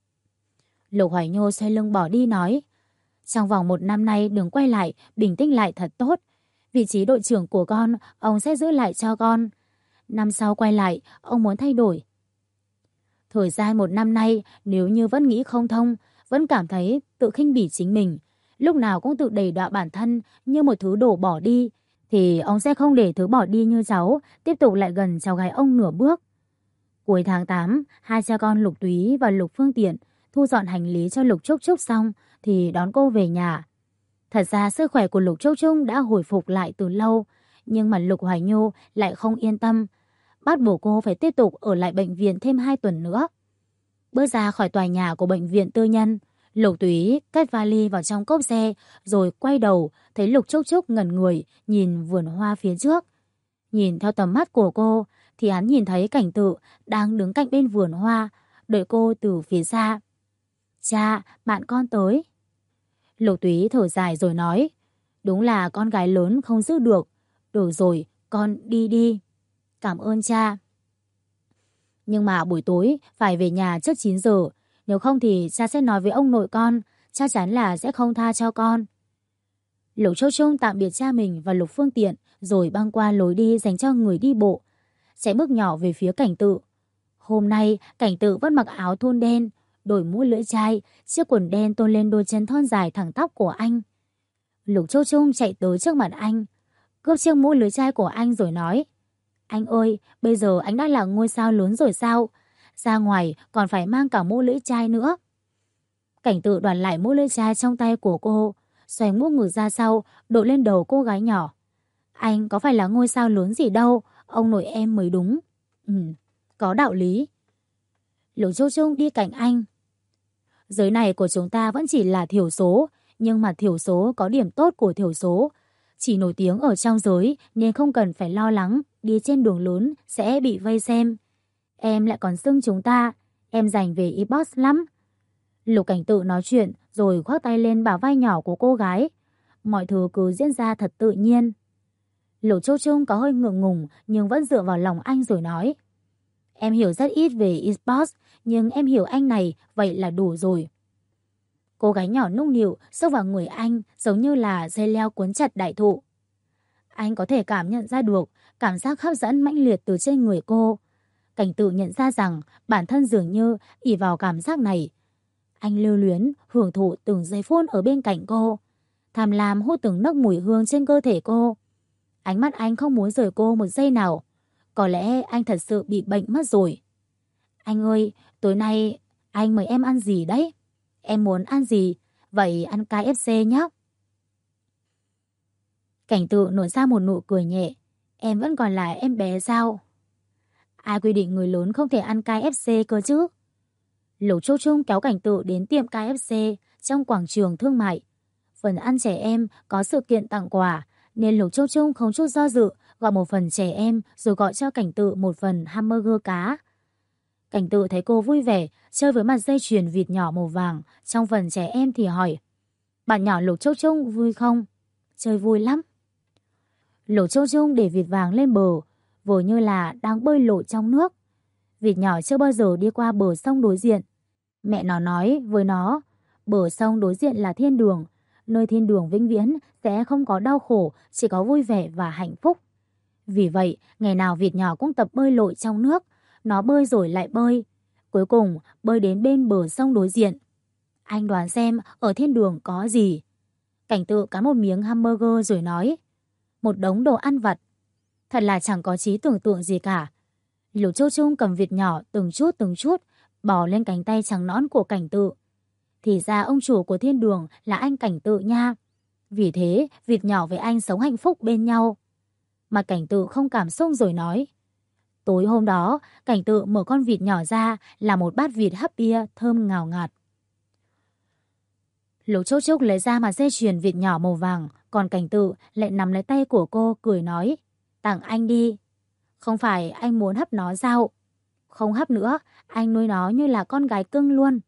Lục Hoài Nhô xoay lưng bỏ đi nói, trong vòng 1 năm nay đừng quay lại, bình tĩnh lại thật tốt. Vị trí đội trưởng của con, ông sẽ giữ lại cho con. Năm sau quay lại, ông muốn thay đổi. Thời gian 1 năm nay, nếu như vẫn nghĩ không thông, vẫn cảm thấy tự khinh bỉ chính mình, lúc nào cũng tự đày đọa bản thân như một thứ đồ bỏ đi, thì ông sẽ không để thứ bỏ đi như cháu tiếp tục lại gần cháu gái ông nửa bước. Cuối tháng 8, hai cha con Lục Túy và Lục Phương Tiện thu dọn hành lý cho Lục Trúc Trúc xong thì đón cô về nhà. Thật ra sức khỏe của Lục Trúc Trúc đã hồi phục lại từ lâu, nhưng mà Lục Hoài Nhô lại không yên tâm, bắt buộc cô phải tiếp tục ở lại bệnh viện thêm 2 tuần nữa. Bước ra khỏi tòa nhà của bệnh viện tư nhân, Lục Túy cất vali vào trong cốp xe rồi quay đầu thấy Lục Trúc Trúc ngẩn người nhìn vườn hoa phía trước. Nhìn theo tầm mắt của cô thì hắn nhìn thấy Cảnh Tự đang đứng cạnh bên vườn hoa, đợi cô từ phía xa. Cha, bạn con tới. Lục Túy thở dài rồi nói, đúng là con gái lớn không giữ được. Được rồi, con đi đi. Cảm ơn cha. Nhưng mà buổi tối phải về nhà trước 9 giờ. Nếu không thì cha sẽ nói với ông nội con, chắc chắn là sẽ không tha cho con. Lục Trúc Trúc tạm biệt cha mình và Lục Phương Tiện rồi băng qua lối đi dành cho người đi bộ, chạy bước nhỏ về phía Cảnh Tự. Hôm nay Cảnh Tự vẫn mặc áo thun đen, đội mũ lưỡi chai, chiếc quần đen tôn lên đôi chân thon dài thẳng tắp của anh. Lục Trúc Trúc chạy tới trước mặt anh, cướp chiếc mũ lưỡi chai của anh rồi nói, anh ơi, bây giờ anh đã là ngôi sao lớn rồi sao? Ra ngoài còn phải mang cả mũ lưỡi chai nữa. Cảnh Tự đoạt lại mũ lưỡi chai trong tay của cô, xoay mũ ngược ra sau, đội lên đầu cô gái nhỏ. Anh có phải là ngôi sao lớn gì đâu, ông nội em mới đúng. Có đạo lý. Lục Trúc Trúc đi cạnh anh. Giới này của chúng ta vẫn chỉ là thiểu số, nhưng mà thiểu số có điểm tốt của thiểu số. Chỉ nổi tiếng ở trong giới nên không cần phải lo lắng đi trên đường lớn sẽ bị vây xem. Em lại còn xưng chúng ta, em dành về e-boss lắm. Lục Cảnh Tự nói chuyện rồi khoác tay lên bả vai nhỏ của cô gái. Mọi thứ cứ diễn ra thật tự nhiên. Lục Trúc Trúc có hơi ngượng ngùng nhưng vẫn dựa vào lòng anh rồi nói, em hiểu rất ít về e-sports, nhưng em hiểu anh này, vậy là đủ rồi. Cô gái nhỏ nũng nịu xốc vào người anh giống như là dây leo cuốn chặt đại thụ. Anh có thể cảm nhận ra được cảm giác hấp dẫn mãnh liệt từ trên người cô. Cảnh Tự nhận ra rằng bản thân dường như ỷ vào cảm giác này. Anh lưu luyến, hưởng thụ từng giây phút ở bên cạnh cô, tham lam hút từng nấc mùi hương trên cơ thể cô. Ánh mắt anh không muốn rời cô một giây nào. Có lẽ anh thật sự bị bệnh mất rồi. Anh ơi, tối nay anh mời em ăn gì đấy? Em muốn ăn gì? Vậy ăn KFC nhé. Cảnh Tự nở ra một nụ cười nhẹ. Em vẫn còn là em bé sao? Ai quy định người lớn không thể ăn KFC cơ chứ? Lục Trúc Trúc kéo Cảnh Tự đến tiệm KFC trong quảng trường thương mại. Phần ăn trẻ em có sự kiện tặng quà, nên Lục Trúc Trúc không chút do dự gọi một phần trẻ em rồi gọi cho Cảnh Tự một phần hamburger cá. Cảnh Tự thấy cô vui vẻ chơi với mặt dây chuyền vịt nhỏ màu vàng trong phần trẻ em thì hỏi, bạn nhỏ Lục Trúc Trúc vui không? Chơi vui lắm. Lục Trúc Trúc để vịt vàng lên bờ, vừa như là đang bơi lội trong nước. Vịt nhỏ chưa bao giờ đi qua bờ sông đối diện. Mẹ nó nói với nó, bờ sông đối diện là thiên đường, nơi thiên đường vĩnh viễn sẽ không có đau khổ, chỉ có vui vẻ và hạnh phúc. Vì vậy, ngày nào vịt nhỏ cũng tập bơi lội trong nước, nó bơi rồi lại bơi, cuối cùng bơi đến bên bờ sông đối diện. Anh đoán xem ở thiên đường có gì? Cảnh Tự cắn một miếng hamburger rồi nói, một đống đồ ăn vặt. Thật là chẳng có trí tưởng tượng gì cả. Lục Trúc Trúc cầm vịt nhỏ từng chút bò lên cánh tay trắng nõn của Cảnh Tự. Thì ra ông chủ của thiên đường là anh Cảnh Tự nha. Vì thế vịt nhỏ với anh sống hạnh phúc bên nhau. Mà Cảnh Tự không cảm xúc rồi nói, Tối hôm đó, Cảnh Tự mở con vịt nhỏ ra là một bát vịt hấp bia thơm ngào ngạt. Lục Trúc Trúc lấy ra mà dây chuyền vịt nhỏ màu vàng, còn Cảnh Tự lại nắm lấy tay của cô cười nói, tặng anh đi. Không phải anh muốn hấp nó sao? Không hấp nữa, anh nuôi nó như là con gái cưng luôn.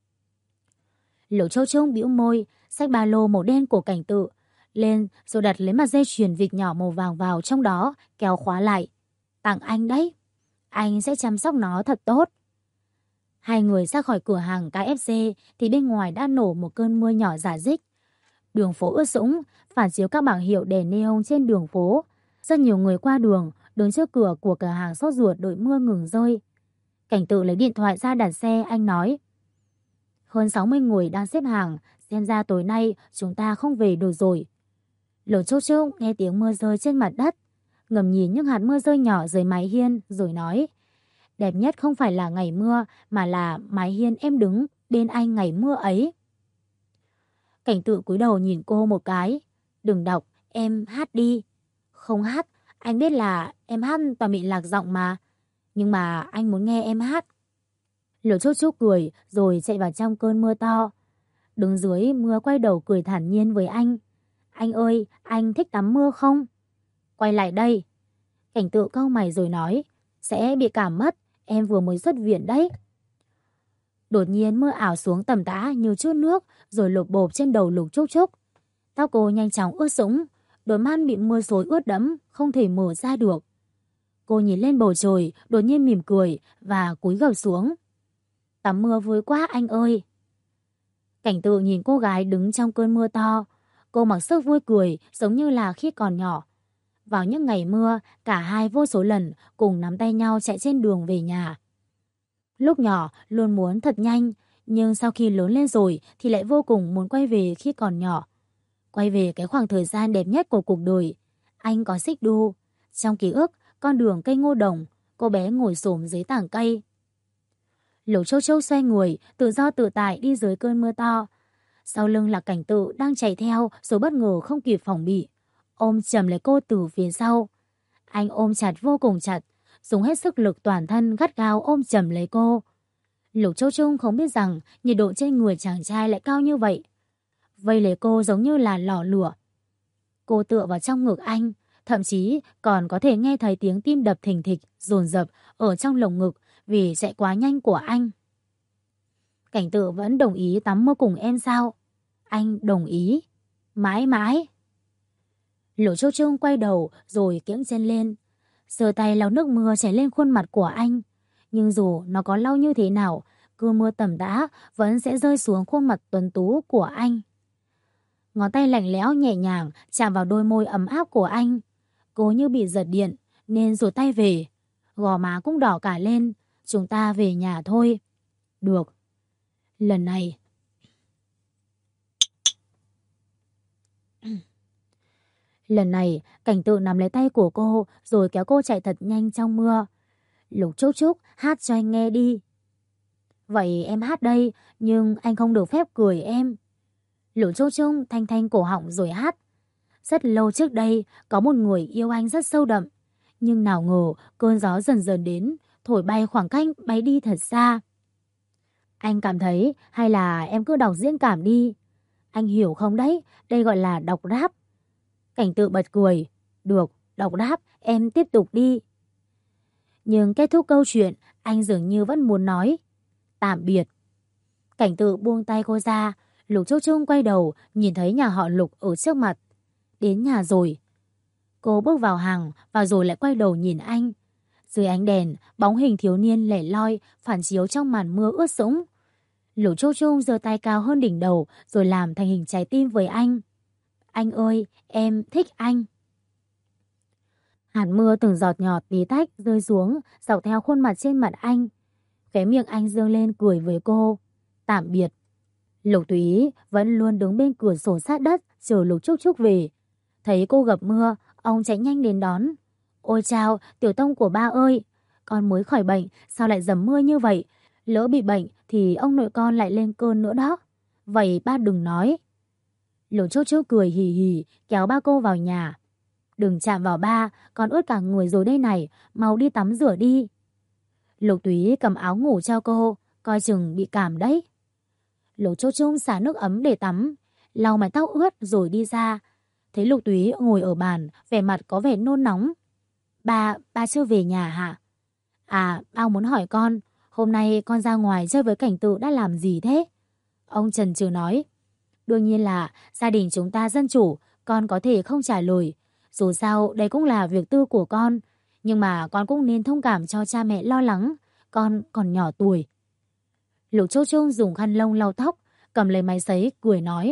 Lục Trúc Trúc bĩu môi, xách ba lô màu đen của Cảnh Tự lên rồi đặt lấy mặt dây chuyền vịt nhỏ màu vàng vào trong đó, kéo khóa lại. Tặng anh đấy, anh sẽ chăm sóc nó thật tốt. Hai người ra khỏi cửa hàng KFC thì bên ngoài đã nổ một cơn mưa nhỏ rả rích. Đường phố ướt sũng, phản chiếu các bảng hiệu đèn neon trên đường phố. Rất nhiều người qua đường, đứng trước cửa của cửa hàng sốt ruột đợi mưa ngừng rơi. Cảnh Tự lấy điện thoại ra đặt xe, anh nói. Hơn 60 người đang xếp hàng, xem ra tối nay chúng ta không về được rồi. Lục Trúc Trúc nghe tiếng mưa rơi trên mặt đất, ngầm nhìn những hạt mưa rơi nhỏ dưới mái hiên rồi nói. Đẹp nhất không phải là ngày mưa mà là mái hiên em đứng bên anh ngày mưa ấy. Cảnh Tự cúi đầu nhìn cô một cái. Đừng đọc, em hát đi. Không hát, anh biết là em hát toàn bị lạc giọng mà. Nhưng mà anh muốn nghe em hát. Lục Trúc Trúc cười rồi chạy vào trong cơn mưa to. Đứng dưới mưa quay đầu cười thản nhiên với anh. Anh ơi, anh thích tắm mưa không? Quay lại đây. Cảnh Tự cau mày rồi nói. Sẽ bị cảm mất, em vừa mới xuất viện đấy. Đột nhiên mưa ảo xuống tầm tã như chút nước rồi lộp bộp trên đầu Lục Trúc Trúc. Tóc cô nhanh chóng ướt sũng, đôi mắt bị mưa xối ướt đẫm, không thể mở ra được. Cô nhìn lên bầu trời, đột nhiên mỉm cười và cúi gập xuống. Tắm mưa vui quá anh ơi. Cảnh Tự nhìn cô gái đứng trong cơn mưa to. Cô mặc sức vui cười giống như là khi còn nhỏ. Vào những ngày mưa, cả hai vô số lần cùng nắm tay nhau chạy trên đường về nhà. Lúc nhỏ luôn muốn thật nhanh, nhưng sau khi lớn lên rồi thì lại vô cùng muốn quay về khi còn nhỏ. Quay về cái khoảng thời gian đẹp nhất của cuộc đời. Anh có xích đu. Trong ký ức, con đường cây ngô đồng, cô bé ngồi xổm dưới tảng cây. Lục Trúc Trúc xoay người, tự do tự tại đi dưới cơn mưa to. Sau lưng là Cảnh Tự đang chạy theo rồi bất ngờ không kịp phòng bị. Ôm chầm lấy cô từ phía sau. Anh ôm chặt vô cùng chặt, dùng hết sức lực toàn thân gắt gao ôm chầm lấy cô. Lục Trúc Trúc không biết rằng nhiệt độ trên người chàng trai lại cao như vậy. Vây lấy cô giống như là lò lửa. Cô tựa vào trong ngực anh, thậm chí còn có thể nghe thấy tiếng tim đập thình thịch, dồn dập ở trong lồng ngực vì chạy quá nhanh của anh. Cảnh Tự vẫn đồng ý tắm mưa cùng em sao? Anh đồng ý. Mãi mãi. Lục Trúc Trúc quay đầu rồi kiễng chân lên. Giơ tay lau nước mưa chảy lên khuôn mặt của anh. Nhưng dù nó có lau như thế nào, cơn mưa tầm tã vẫn sẽ rơi xuống khuôn mặt tuấn tú của anh. Ngón tay lạnh lẽo nhẹ nhàng chạm vào đôi môi ấm áp của anh. Cô như bị giật điện nên rụt tay về. Gò má cũng đỏ cả lên. Chúng ta về nhà thôi. Được. Lần này. Lần này, Cảnh Tự nắm lấy tay của cô rồi kéo cô chạy thật nhanh trong mưa. Lục Trúc Trúc, hát cho anh nghe đi. Vậy em hát đây, nhưng anh không được phép cười em. Lục Trúc Trúc thanh thanh cổ họng rồi hát. Rất lâu trước đây, có một người yêu anh rất sâu đậm. Nhưng nào ngờ, cơn gió dần dần đến, thổi bay khoảng cách bay đi thật xa. Anh cảm thấy hay là em cứ đọc diễn cảm đi. Anh hiểu không đấy, đây gọi là đọc rap. Cảnh Tự bật cười. Được, đọc rap, em tiếp tục đi. Nhưng kết thúc câu chuyện, anh dường như vẫn muốn nói. Tạm biệt. Cảnh Tự buông tay cô ra. Lục Trúc Trúc quay đầu, nhìn thấy nhà họ Lục ở trước mặt. Đến nhà rồi. Cô bước vào hàng và rồi lại quay đầu nhìn anh. Dưới ánh đèn, bóng hình thiếu niên lẻ loi phản chiếu trong màn mưa ướt sũng. Lục Trúc Trúc giơ tay cao hơn đỉnh đầu rồi làm thành hình trái tim với anh. Anh ơi, em thích anh. Hạt mưa từng giọt nhọt tí tách rơi xuống dọc theo khuôn mặt trên mặt anh. Khóe miệng anh dương lên cười với cô. Tạm biệt. Lục Túy vẫn luôn đứng bên cửa sổ sát đất chờ Lục Trúc Trúc về. Thấy cô gặp mưa, ông chạy nhanh đến đón. Ôi chao, tiểu tông của ba ơi, con mới khỏi bệnh, sao lại dầm mưa như vậy? Lỡ bị bệnh thì ông nội con lại lên cơn nữa đó. Vậy ba đừng nói. Lục Trúc Trúc cười hì hì kéo ba cô vào nhà. Đừng chạm vào ba, con ướt cả người rồi đây này, mau đi tắm rửa đi. Lục Túy cầm áo ngủ cho cô, coi chừng bị cảm đấy. Lục Châu Trung xả nước ấm để tắm, lau mái tóc ướt rồi đi ra. Thấy Lục Túy ngồi ở bàn, vẻ mặt có vẻ nôn nóng. Ba chưa về nhà hả? À, ba muốn hỏi con, hôm nay con ra ngoài chơi với Cảnh Tự đã làm gì thế? Ông chần chừ nói. Đương nhiên là gia đình chúng ta dân chủ, con có thể không trả lời. Dù sao đây cũng là việc tư của con. Nhưng mà con cũng nên thông cảm cho cha mẹ lo lắng. Con còn nhỏ tuổi. Lục Châu Trung dùng khăn lông lau tóc, cầm lấy máy sấy, cười nói.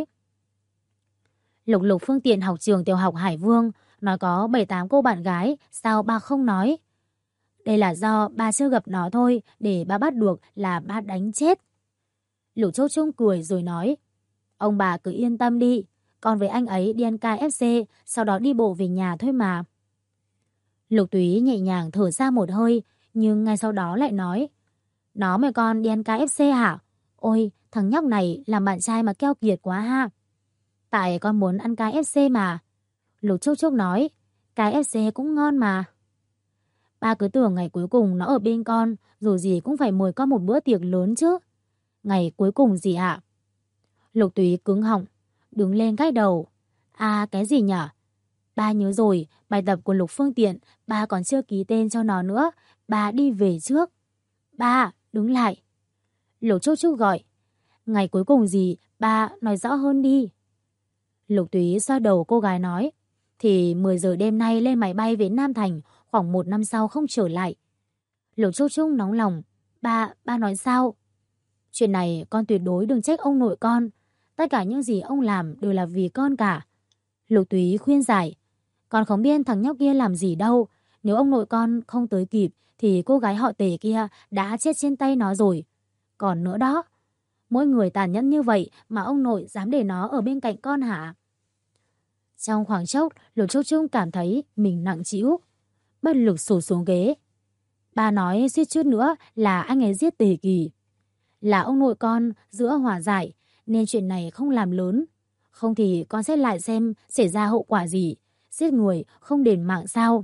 Lục Phương Tiện học trường tiểu học Hải Vương, nói có 7-8 cô bạn gái, sao ba không nói? Đây là do ba chưa gặp nó thôi, để ba bắt được là ba đánh chết. Lục Châu Trung cười rồi nói. Ông bà cứ yên tâm đi, con với anh ấy đi ăn KFC, sau đó đi bộ về nhà thôi mà. Lục Túy nhẹ nhàng thở ra một hơi, nhưng ngay sau đó lại nói. Nó mời con đi ăn KFC hả? Ôi, thằng nhóc này làm bạn trai mà keo kiệt quá ha. Tại con muốn ăn KFC mà. Lục Trúc Trúc nói, KFC cũng ngon mà. Ba cứ tưởng ngày cuối cùng nó ở bên con, dù gì cũng phải mời con một bữa tiệc lớn chứ. Ngày cuối cùng gì ạ? Lục Túy cứng họng, đứng lên gãi đầu. À, cái gì nhở? Ba nhớ rồi, bài tập của Lục Phương Tiện, ba còn chưa ký tên cho nó nữa. Ba đi về trước. Ba, đứng lại. Lục Trúc Trúc gọi. Ngày cuối cùng gì, ba nói rõ hơn đi. Lục Túy xoa đầu cô gái nói. Thì 10 giờ đêm nay lên máy bay về Nam Thành, khoảng 1 năm sau không trở lại. Lục Trúc Trúc nóng lòng. Ba nói sao? Chuyện này con tuyệt đối đừng trách ông nội con. Tất cả những gì ông làm đều là vì con cả. Lục Túy khuyên giải. Con không biết thằng nhóc kia làm gì đâu. Nếu ông nội con không tới kịp thì cô gái họ Tề kia đã chết trên tay nó rồi. Còn nữa đó, mỗi người tàn nhẫn như vậy mà ông nội dám để nó ở bên cạnh con hả? Trong khoảng chốc, Lục Trúc Trung cảm thấy mình nặng trĩu, bất lực sụp xuống ghế. Ba nói suýt chút nữa là anh ấy giết Tề Kỳ. Là ông nội con giữa hòa giải nên chuyện này không làm lớn. Không thì con xét lại xem xảy ra hậu quả gì. Giết người không đền mạng sao?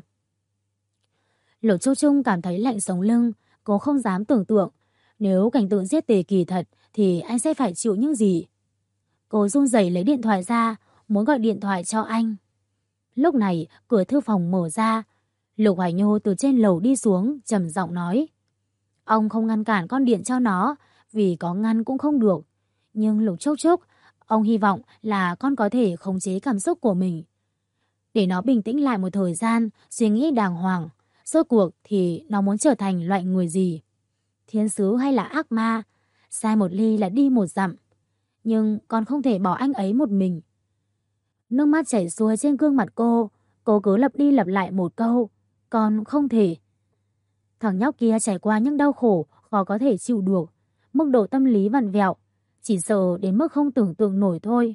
Lục Trúc Trung cảm thấy lạnh sống lưng. Cô không dám tưởng tượng nếu Cảnh Tự giết Tề Kỳ thật thì anh sẽ phải chịu những gì. Cô run rẩy lấy điện thoại ra, muốn gọi điện thoại cho anh. Lúc này cửa thư phòng mở ra. Lục Hoài Nhô từ trên lầu đi xuống, trầm giọng nói. Ông không ngăn cản con điện cho nó, vì có ngăn cũng không được. Nhưng Lục Trúc Trúc, ông hy vọng là con có thể khống chế cảm xúc của mình. Để nó bình tĩnh lại một thời gian, suy nghĩ đàng hoàng. Rốt cuộc thì nó muốn trở thành loại người gì? Thiên sứ hay là ác ma? Sai một ly là đi một dặm. Nhưng con không thể bỏ anh ấy một mình. Nước mắt chảy xuôi trên gương mặt cô cứ lặp đi lặp lại một câu. Con không thể. Thằng nhóc kia trải qua những đau khổ khó có thể chịu được. Mức độ tâm lý vặn vẹo, chỉ sợ đến mức không tưởng tượng nổi thôi.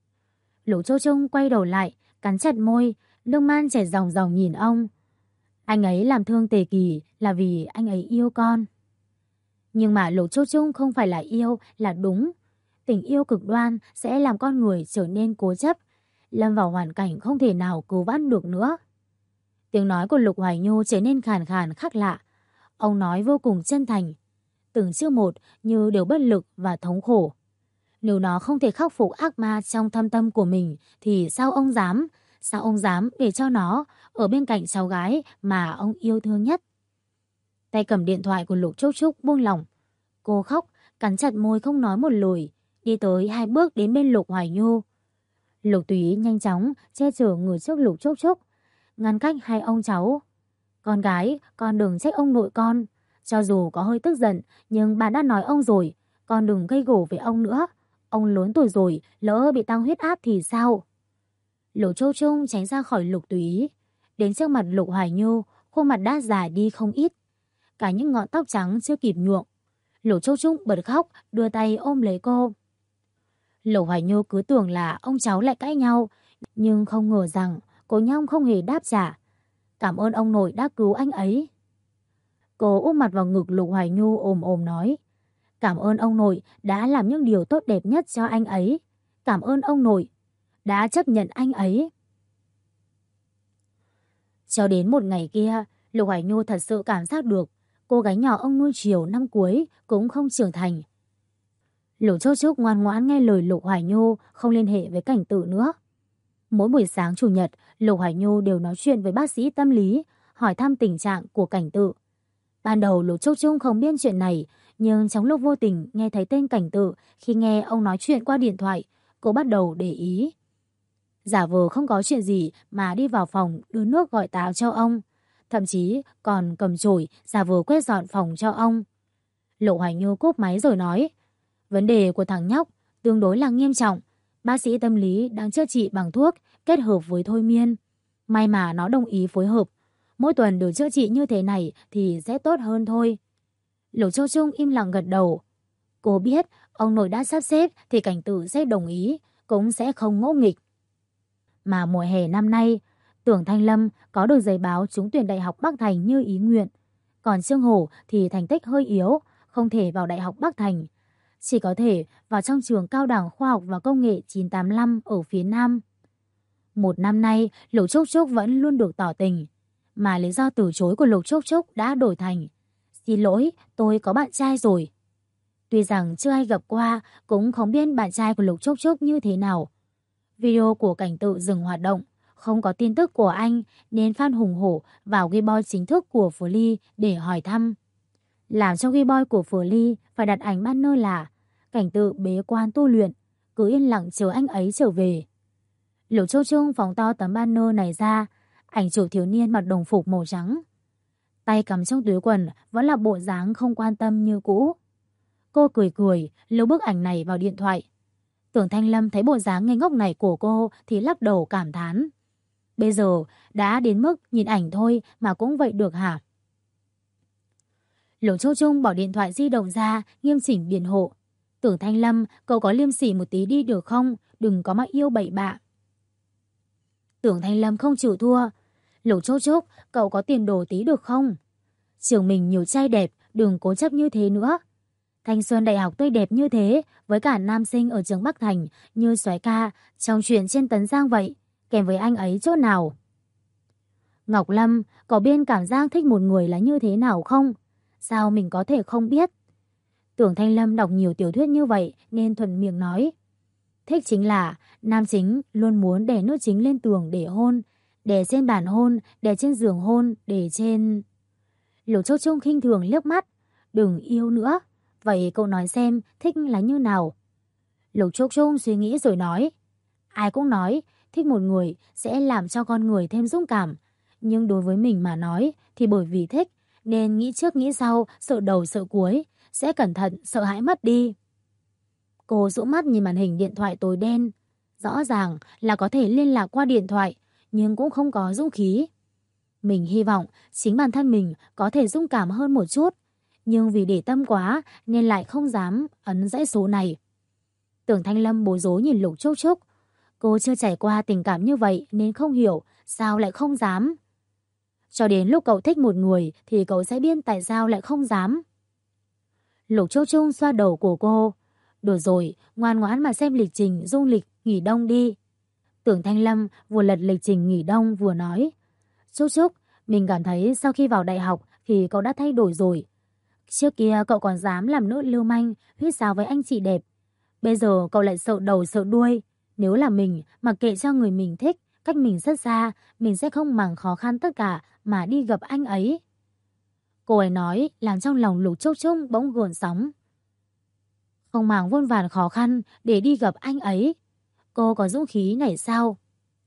Lục Châu Trung quay đầu lại, cắn chặt môi, nước mắt chảy ròng ròng nhìn ông. Anh ấy làm thương Tề Kỳ là vì anh ấy yêu con. Nhưng mà Lục Châu Trung không phải là yêu, là đúng. Tình yêu cực đoan sẽ làm con người trở nên cố chấp, lâm vào hoàn cảnh không thể nào cứu vãn được nữa. Tiếng nói của Lục Hoài Nhô trở nên khàn khàn khác lạ. Ông nói vô cùng chân thành. Từng chữ một như đều bất lực và thống khổ. Nếu nó không thể khắc phục ác ma trong thâm tâm của mình thì sao ông dám? Sao ông dám để cho nó ở bên cạnh cháu gái mà ông yêu thương nhất? Tay cầm điện thoại của Lục Trúc Trúc buông lỏng. Cô khóc, cắn chặt môi không nói một lời, đi tới 2 bước đến bên Lục Hoài Nhô. Lục Túy nhanh chóng che chở người trước Lục Trúc Trúc, ngăn cách hai ông cháu. Con gái, con đừng trách ông nội con. Cho dù có hơi tức giận, nhưng bà đã nói ông rồi, con đừng gây gổ với ông nữa. Ông lớn tuổi rồi, lỡ bị tăng huyết áp thì sao? Lục Châu Trung tránh ra khỏi Lục Túy. Đến trước mặt Lục Hoài Nhô, khuôn mặt đã già đi không ít. Cả những ngọn tóc trắng chưa kịp nhuộm. Lục Châu Trung bật khóc, đưa tay ôm lấy cô. Lục Hoài Nhô cứ tưởng là ông cháu lại cãi nhau, nhưng không ngờ rằng cô Nhong không hề đáp trả. Cảm ơn ông nội đã cứu anh ấy. Cô úp mặt vào ngực Lục Hoài Nhu ồm ồm nói. Cảm ơn ông nội đã làm những điều tốt đẹp nhất cho anh ấy. Cảm ơn ông nội đã chấp nhận anh ấy. Cho đến một ngày kia, Lục Hoài Nhu thật sự cảm giác được cô gái nhỏ ông nuôi chiều năm cuối cũng không trưởng thành. Lục Trúc Trúc ngoan ngoãn nghe lời Lục Hoài Nhu, không liên hệ với Cảnh Tự nữa. Mỗi buổi sáng chủ nhật, Lục Hoài Nhu đều nói chuyện với bác sĩ tâm lý, hỏi thăm tình trạng của Cảnh Tự. Ban đầu Lục Trúc Trúc không biết chuyện này, nhưng trong lúc vô tình nghe thấy tên Cảnh Tự khi nghe ông nói chuyện qua điện thoại, cô bắt đầu để ý. Giả vờ không có chuyện gì mà đi vào phòng đưa nước gọi táo cho ông, thậm chí còn cầm chổi giả vờ quét dọn phòng cho ông. Lục Hoài Nhu cúp máy rồi nói, vấn đề của thằng nhóc tương đối là nghiêm trọng. Bác sĩ tâm lý đang chữa trị bằng thuốc kết hợp với thôi miên. May mà nó đồng ý phối hợp. Mỗi tuần được chữa trị như thế này thì sẽ tốt hơn thôi. Lục Châu Trung im lặng gật đầu. Cô biết ông nội đã sắp xếp thì Cảnh Tự sẽ đồng ý, cũng sẽ không ngỗ nghịch. Mà mùa hè năm nay, Tưởng Thanh Lâm có được giấy báo trúng tuyển Đại học Bắc Thành như ý nguyện. Còn Trương Hổ thì thành tích hơi yếu, không thể vào Đại học Bắc Thành. Chỉ có thể vào trong trường Cao đẳng Khoa học và Công nghệ 985 ở phía Nam. Một năm nay, Lục Trúc Trúc vẫn luôn được tỏ tình. Mà lý do từ chối của Lục Trúc Trúc đã đổi thành, xin lỗi, tôi có bạn trai rồi. Tuy rằng chưa ai gặp qua, cũng không biết bạn trai của Lục Trúc Trúc như thế nào. Video của Cảnh Tự dừng hoạt động, không có tin tức của anh nên Phan Hùng Hổ vào Gboy chính thức của Phở Ly để hỏi thăm. Làm cho Gboy của Phở Ly phải đặt ảnh banner là Cảnh Tự bế quan tu luyện, cứ yên lặng chờ anh ấy trở về. Lục Châu Trung phóng to tấm banner này ra, ảnh chụp thiếu niên mặc đồng phục màu trắng. Tay cắm trong túi quần vẫn là bộ dáng không quan tâm như cũ. Cô cười cười, lưu bức ảnh này vào điện thoại. Tưởng Thanh Lâm thấy bộ dáng ngây ngốc này của cô thì lắc đầu cảm thán. Bây giờ đã đến mức nhìn ảnh thôi mà cũng vậy được hả? Lục Châu Trung bỏ điện thoại di động ra, nghiêm chỉnh biện hộ. Tưởng Thanh Lâm, cậu có liêm sỉ một tí đi được không? Đừng có mắc yêu bậy bạ. Tưởng Thanh Lâm không chịu thua. Lục Châu Trúc, cậu có tiền đồ tí được không? Trường mình nhiều trai đẹp, đừng cố chấp như thế nữa. Thanh xuân đại học tươi đẹp như thế, với cả nam sinh ở trường Bắc Thành như soái ca trong chuyện trên Tấn Giang vậy, kèm với anh ấy chỗ nào? Ngọc Lâm, có biết cảm giác thích một người là như thế nào không? Sao mình có thể không biết? Tưởng Thanh Lâm đọc nhiều tiểu thuyết như vậy nên thuận miệng nói. Thích chính là nam chính luôn muốn đè nữ chính lên tường để hôn, đè trên bàn hôn, đè trên giường hôn, đè trên... Lục Châu Trung khinh thường liếc mắt. Đừng yêu nữa. Vậy cậu nói xem thích là như nào? Lục Trúc Trung suy nghĩ rồi nói. Ai cũng nói thích một người sẽ làm cho con người thêm dũng cảm. Nhưng đối với mình mà nói thì bởi vì thích nên nghĩ trước nghĩ sau, sợ đầu sợ cuối, sẽ cẩn thận sợ hãi mất đi. Cô dụ mắt nhìn màn hình điện thoại tối đen. Rõ ràng là có thể liên lạc qua điện thoại nhưng cũng không có dũng khí. Mình hy vọng chính bản thân mình có thể dũng cảm hơn một chút, nhưng vì để tâm quá nên lại không dám ấn dãy số này. Tưởng Thanh Lâm bối rối nhìn Lục Trúc Trúc. Cô chưa trải qua tình cảm như vậy nên không hiểu sao lại không dám. Cho đến lúc cậu thích một người thì cậu sẽ biết tại sao lại không dám. Lục Trúc Trúc xoa đầu của cô. Được rồi, ngoan ngoãn mà xem lịch trình du lịch nghỉ đông đi. Tưởng Thanh Lâm vừa lật lịch trình nghỉ đông vừa nói. Trúc Trúc, mình cảm thấy sau khi vào đại học thì cậu đã thay đổi rồi. Trước kia cậu còn dám làm nữ lưu manh, huýt sáo với anh chị đẹp. Bây giờ cậu lại sợ đầu sợ đuôi. Nếu là mình, mặc kệ cho người mình thích, cách mình rất xa, mình sẽ không màng khó khăn tất cả mà đi gặp anh ấy. Cô ấy nói làm trong lòng Lục Trúc Trúc bỗng gợn sóng. Không màng vun vàn khó khăn để đi gặp anh ấy. Cô có dũng khí này sao?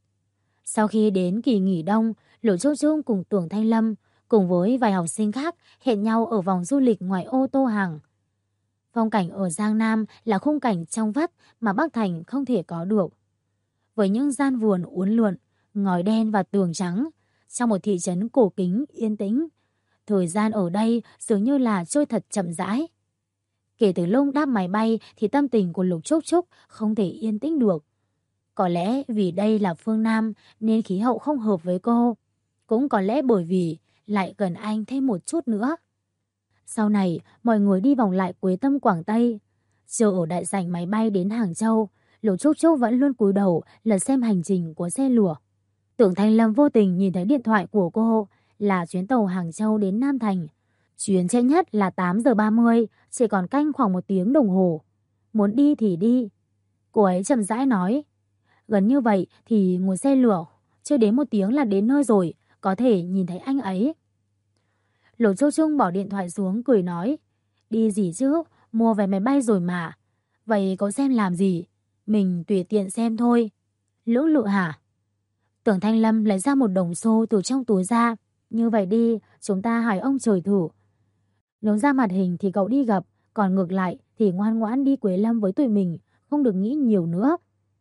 Sau khi đến kỳ nghỉ đông, Lục Trúc Trúc cùng Tưởng Thanh Lâm cùng với vài học sinh khác hẹn nhau ở vòng du lịch ngoài ô Tô Hàng. Phong cảnh ở Giang Nam là khung cảnh trong vắt mà Bắc Thành không thể có được. Với những gian vườn uốn lượn, ngói đen và tường trắng, trong một thị trấn cổ kính yên tĩnh, thời gian ở đây dường như là trôi thật chậm rãi. Kể từ lúc đáp máy bay thì tâm tình của Lục Trúc Trúc không thể yên tĩnh được. Có lẽ vì đây là phương Nam nên khí hậu không hợp với cô. Cũng có lẽ bởi vì lại gần anh thêm một chút nữa. Sau này, mọi người đi vòng lại Quế Tâm Quảng Tây. Chờ ở đại sảnh máy bay đến Hàng Châu, Lục Trúc Trúc vẫn luôn cúi đầu lật xem hành trình của xe lửa. Tưởng Thanh Lâm vô tình nhìn thấy điện thoại của cô là chuyến tàu Hàng Châu đến Nam Thành. Chuyến trễ nhất là 8 giờ 30, chỉ còn canh khoảng 1 tiếng đồng hồ. Muốn đi thì đi. Cô ấy chậm rãi nói. Gần như vậy thì ngồi xe lửa, chưa đến 1 tiếng là đến nơi rồi, có thể nhìn thấy anh ấy. Lỗ Châu Trung bỏ điện thoại xuống cười nói. Đi gì chứ, mua vé máy bay rồi mà. Vậy có xem làm gì? Mình tùy tiện xem thôi. Lưỡng lự hả? Tưởng Thanh Lâm lấy ra một đồng xu từ trong túi ra. Như vậy đi, chúng ta hỏi ông trời thử. Nếu ra mặt hình thì cậu đi gặp, còn ngược lại thì ngoan ngoãn đi Quế Lâm với tụi mình, không được nghĩ nhiều nữa.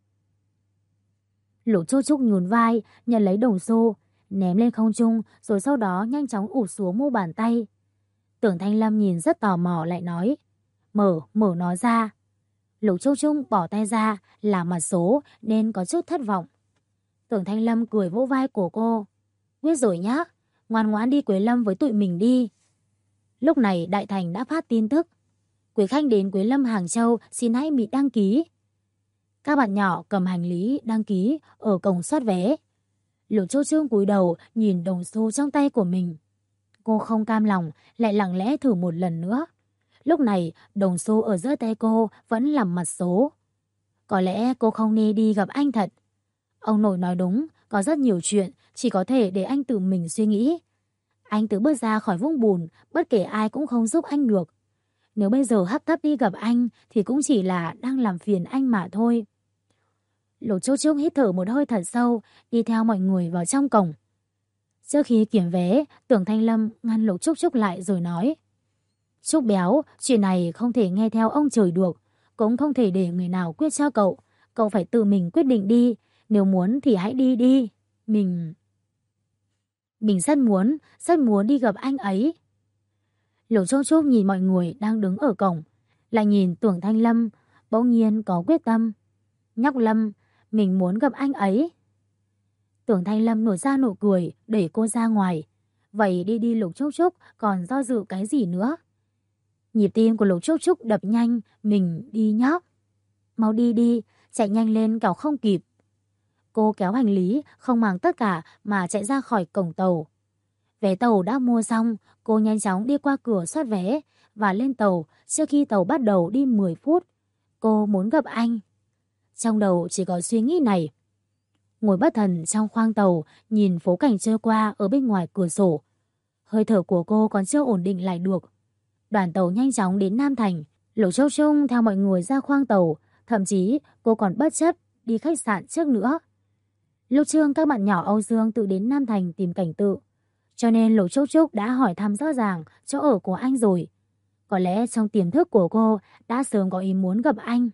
Lỗ Châu Trúc nhún vai, nhận lấy đồng xu, ném lên không trung, rồi sau đó nhanh chóng ụp xuống mu bàn tay. Tưởng Thanh Lâm nhìn rất tò mò lại nói, mở nó ra. Lỗ Châu Trúc bỏ tay ra, là mặt số nên có chút thất vọng. Tưởng Thanh Lâm cười vỗ vai của cô. Biết rồi nhá, ngoan ngoãn đi Quế Lâm với tụi mình đi. Lúc này Đại Thành đã phát tin tức. Quý khách đến Quế Lâm Hàng Châu xin hãy bị đăng ký. Các bạn nhỏ cầm hành lý đăng ký ở cổng soát vé. Lục Châu Trương cúi đầu nhìn đồng xu trong tay của mình. Cô không cam lòng, lại lặng lẽ thử một lần nữa. Lúc này đồng xu ở giữa tay cô vẫn là mặt số. Có lẽ cô không nên đi gặp anh thật. Ông nội nói đúng, có rất nhiều chuyện chỉ có thể để anh tự mình suy nghĩ. Anh tự bước ra khỏi vũng bùn, bất kể ai cũng không giúp anh được. Nếu bây giờ hấp tấp đi gặp anh thì cũng chỉ là đang làm phiền anh mà thôi. Lục Châu Trúc hít thở một hơi thật sâu, đi theo mọi người vào trong cổng. Trước khi kiểm vé, Tưởng Thanh Lâm ngăn Lục Trúc Trúc lại rồi nói. Trúc béo, chuyện này không thể nghe theo ông trời được, cũng không thể để người nào quyết cho cậu. Cậu phải tự mình quyết định đi, nếu muốn thì hãy đi đi. Mình rất muốn đi gặp anh ấy. Lục Châu Trúc nhìn mọi người đang đứng ở cổng, lại nhìn Tưởng Thanh Lâm, bỗng nhiên có quyết tâm. Nhóc Lâm, mình muốn gặp anh ấy. Tưởng Thanh Lâm nổi ra nụ cười, đẩy cô ra ngoài. Vậy đi Lục Trúc Trúc còn do dự cái gì nữa? Nhịp tim của Lục Trúc Trúc đập nhanh, mình đi nhóc. Mau đi đi, chạy nhanh lên kẻo không kịp. Cô kéo hành lý, không mang tất cả mà chạy ra khỏi cổng tàu. Vé tàu đã mua xong, cô nhanh chóng đi qua cửa soát vé và lên tàu trước khi tàu bắt đầu đi 10 phút. Cô muốn gặp anh. Trong đầu chỉ có suy nghĩ này. Ngồi bất thần trong khoang tàu, nhìn phố cảnh trôi qua ở bên ngoài cửa sổ. Hơi thở của cô còn chưa ổn định lại được. Đoàn tàu nhanh chóng đến Nam Thành. Lục Châu Trung theo mọi người ra khoang tàu. Thậm chí cô còn bất chấp đi khách sạn trước nữa. Lúc trước các bạn nhỏ Âu Dương tự đến Nam Thành tìm cảnh tự. Cho nên Lục Trúc Trúc đã hỏi thăm rõ ràng chỗ ở của anh rồi. Có lẽ trong tiềm thức của cô đã sớm có ý muốn gặp anh.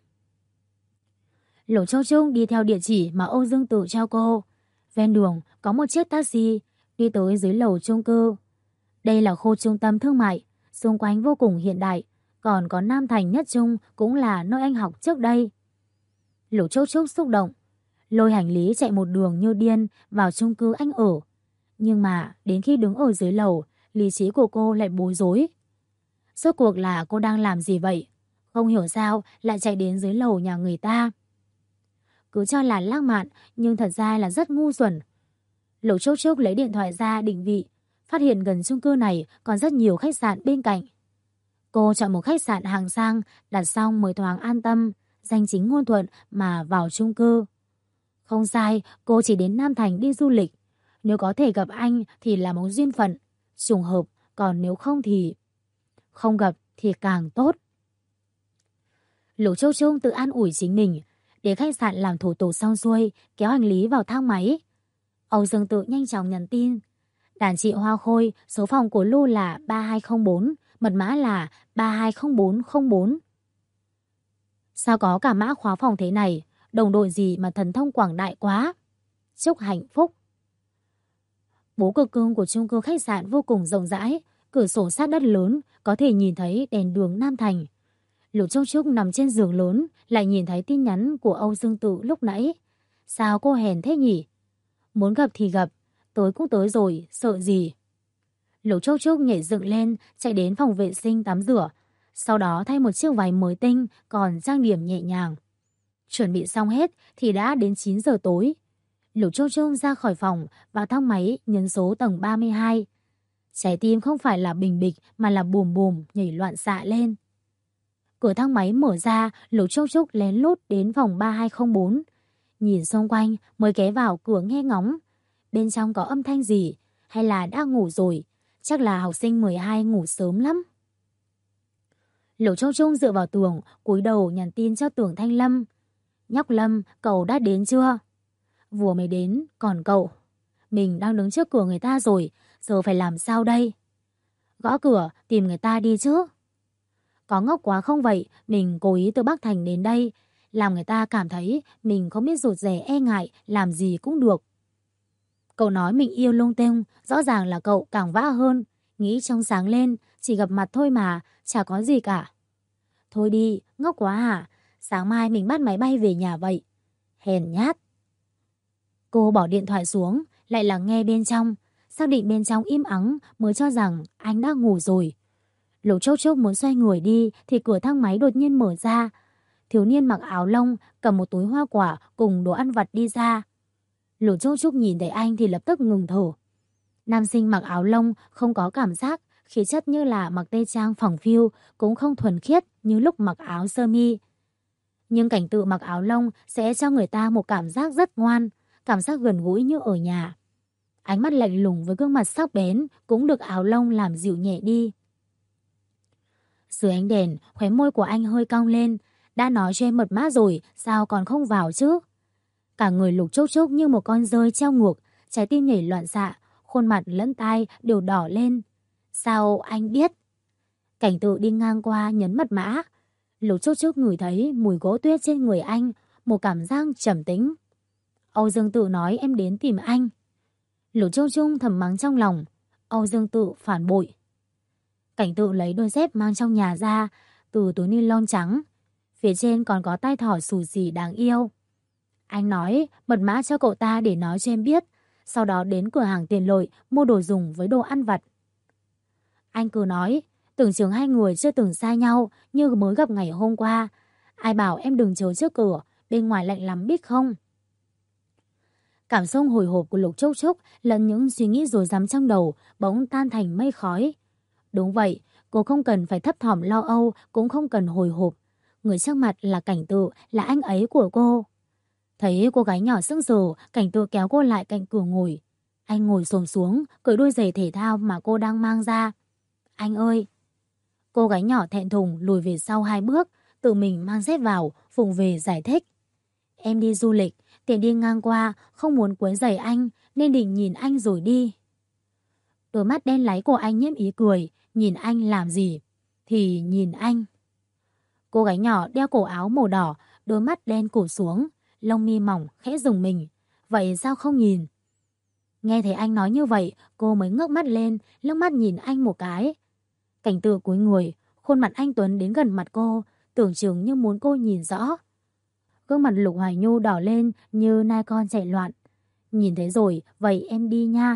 Lục Trúc Trúc đi theo địa chỉ mà Âu Dương tự cho cô. Ven đường có một chiếc taxi đi tới dưới lầu chung cư. Đây là khu trung tâm thương mại, xung quanh vô cùng hiện đại. Còn có Nam Thành Nhất Trung cũng là nơi anh học trước đây. Lục Trúc Trúc xúc động, lôi hành lý chạy một đường như điên vào chung cư anh ở. Nhưng mà đến khi đứng ở dưới lầu, lý trí của cô lại bối rối. Rốt cuộc là cô đang làm gì vậy? Không hiểu sao lại chạy đến dưới lầu nhà người ta. Cứ cho là lãng mạn, nhưng thật ra là rất ngu xuẩn. Lục Trúc Trúc lấy điện thoại ra định vị, phát hiện gần chung cư này còn rất nhiều khách sạn bên cạnh. Cô chọn một khách sạn hàng sang, đặt xong mới thoáng an tâm, danh chính ngôn thuận mà vào chung cư. Không sai, cô chỉ đến Nam Thành đi du lịch. Nếu có thể gặp anh thì là một duyên phận, trùng hợp, còn nếu không thì... Không gặp thì càng tốt. Lục Châu Trung tự an ủi chính mình, đến khách sạn làm thủ tục xong xuôi, kéo hành lý vào thang máy. Âu Dương Tự nhanh chóng nhắn tin. Đàn chị Hoa Khôi, số phòng của Lu là 3204, mật mã là 320404. Sao có cả mã khóa phòng thế này? Đồng đội gì mà thần thông quảng đại quá. Chúc hạnh phúc. Bố cục cưng của chung cư khách sạn vô cùng rộng rãi, cửa sổ sát đất lớn, có thể nhìn thấy đèn đường Nam Thành. Lục Trúc Trúc nằm trên giường lớn, lại nhìn thấy tin nhắn của Âu Dương Tự lúc nãy. Sao cô hèn thế nhỉ? Muốn gặp thì gặp, tới cũng tới rồi, sợ gì? Lục Trúc Trúc nhảy dựng lên, chạy đến phòng vệ sinh tắm rửa, sau đó thay một chiếc váy mới tinh, còn trang điểm nhẹ nhàng. Chuẩn bị xong hết thì đã đến 9 giờ tối. Lục Châu Châu ra khỏi phòng, vào thang máy nhấn số tầng 32. Trái tim không phải là bình bịch mà là bùm bùm nhảy loạn xạ lên. Cửa thang máy mở ra, Lục Châu Châu lén lút đến phòng 3204. Nhìn xung quanh mới ghé vào cửa nghe ngóng. Bên trong có âm thanh gì? Hay là đã ngủ rồi? Chắc là học sinh 12 ngủ sớm lắm. Lục Châu Châu dựa vào tường, cúi đầu nhắn tin cho Tưởng Thanh Lâm. Nhóc Lâm, cậu đã đến chưa? Vừa mới đến, còn cậu? Mình đang đứng trước cửa người ta rồi, giờ phải làm sao đây? Gõ cửa, tìm người ta đi chứ. Có ngốc quá không vậy, mình cố ý từ Bắc Thành đến đây, làm người ta cảm thấy mình không biết rụt rè e ngại, làm gì cũng được. Cậu nói mình yêu lung tung, rõ ràng là cậu càng vã hơn, nghĩ trong sáng lên, chỉ gặp mặt thôi mà, chả có gì cả. Thôi đi, ngốc quá hả? Sáng mai mình bắt máy bay về nhà vậy. Hèn nhát. Cô bỏ điện thoại xuống, lại lắng nghe bên trong, xác định bên trong im ắng mới cho rằng anh đã ngủ rồi. Lục Châu Châu muốn xoay người đi thì cửa thang máy đột nhiên mở ra. Thiếu niên mặc áo lông cầm một túi hoa quả cùng đồ ăn vặt đi ra. Lục Châu Châu nhìn thấy anh thì lập tức ngừng thở. Nam sinh mặc áo lông không có cảm giác, khí chất như là mặc tây trang phẳng phiu, cũng không thuần khiết như lúc mặc áo sơ mi. Nhưng cảnh tượng mặc áo lông sẽ cho người ta một cảm giác rất ngoan, cảm giác gần gũi như ở nhà. Ánh mắt lạnh lùng với gương mặt sắc bén cũng được áo lông làm dịu nhẹ đi. Dưới ánh đèn, khóe môi của anh hơi cong lên. Đã nói cho em mật mã rồi, sao còn không vào chứ? Cả người Lục Chốc Chốc như một con dơi treo ngược, trái tim nhảy loạn xạ, khuôn mặt lẫn tai đều đỏ lên. Sao anh biết? Cảnh Tự đi ngang qua nhấn mật mã. Lục Chốc Chốc ngửi thấy mùi gỗ tuyết trên người anh, một cảm giác trầm tĩnh. Âu Dương Tự nói em đến tìm anh. Lục Châu Trung thầm mắng trong lòng. Âu Dương Tự phản bội. Cảnh Tự lấy đôi dép mang trong nhà ra, từ túi ni lông trắng. Phía trên còn có tai thỏ xù xì đáng yêu. Anh nói mật mã cho cậu ta để nói cho em biết, sau đó đến cửa hàng tiện lợi mua đồ dùng với đồ ăn vặt. Anh cứ nói, tưởng chừng hai người chưa từng xa nhau như mới gặp ngày hôm qua. Ai bảo em đừng chờ trước cửa, bên ngoài lạnh lắm biết không? Cảm xúc hồi hộp của Lục Chốc Chốc lẫn những suy nghĩ rối rắm trong đầu bỗng tan thành mây khói. Đúng vậy, cô không cần phải thấp thỏm lo âu, cũng không cần hồi hộp. Người trước mặt là Cảnh Tự, là anh ấy của cô. Thấy cô gái nhỏ sững sờ, Cảnh Tự kéo cô lại cạnh cửa ngồi. Anh ngồi xổm xuống, cởi đôi giày thể thao mà cô đang mang ra. Anh ơi! Cô gái nhỏ thẹn thùng lùi về sau 2 bước, tự mình mang dép vào, phụng về giải thích. Em đi du lịch, tiện đi ngang qua, không muốn quấy rầy anh, nên định nhìn anh rồi đi. Đôi mắt đen láy của anh nhiễm ý cười, nhìn anh làm gì? Thì nhìn anh. Cô gái nhỏ đeo cổ áo màu đỏ, đôi mắt đen cụp xuống, lông mi mỏng khẽ rùng mình. Vậy sao không nhìn? Nghe thấy anh nói như vậy, cô mới ngước mắt lên, liếc mắt nhìn anh một cái. Cảnh Tự cúi người, khuôn mặt anh Tuấn đến gần mặt cô, tưởng chừng như muốn cô nhìn rõ. Gương mặt Lục Hoài Nhu đỏ lên như nai con chạy loạn. Nhìn thấy rồi, vậy em đi nha.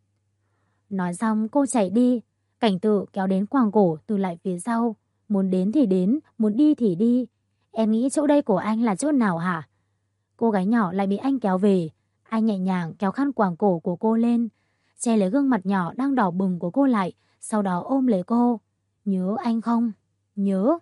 Nói xong cô chạy đi. Cảnh Tự kéo đến quàng cổ từ lại phía sau. Muốn đến thì đến, muốn đi thì đi. Em nghĩ chỗ đây của anh là chỗ nào hả? Cô gái nhỏ lại bị anh kéo về. Anh nhẹ nhàng kéo khăn quàng cổ của cô lên, che lấy gương mặt nhỏ đang đỏ bừng của cô lại, sau đó ôm lấy cô. Nhớ anh không? Nhớ.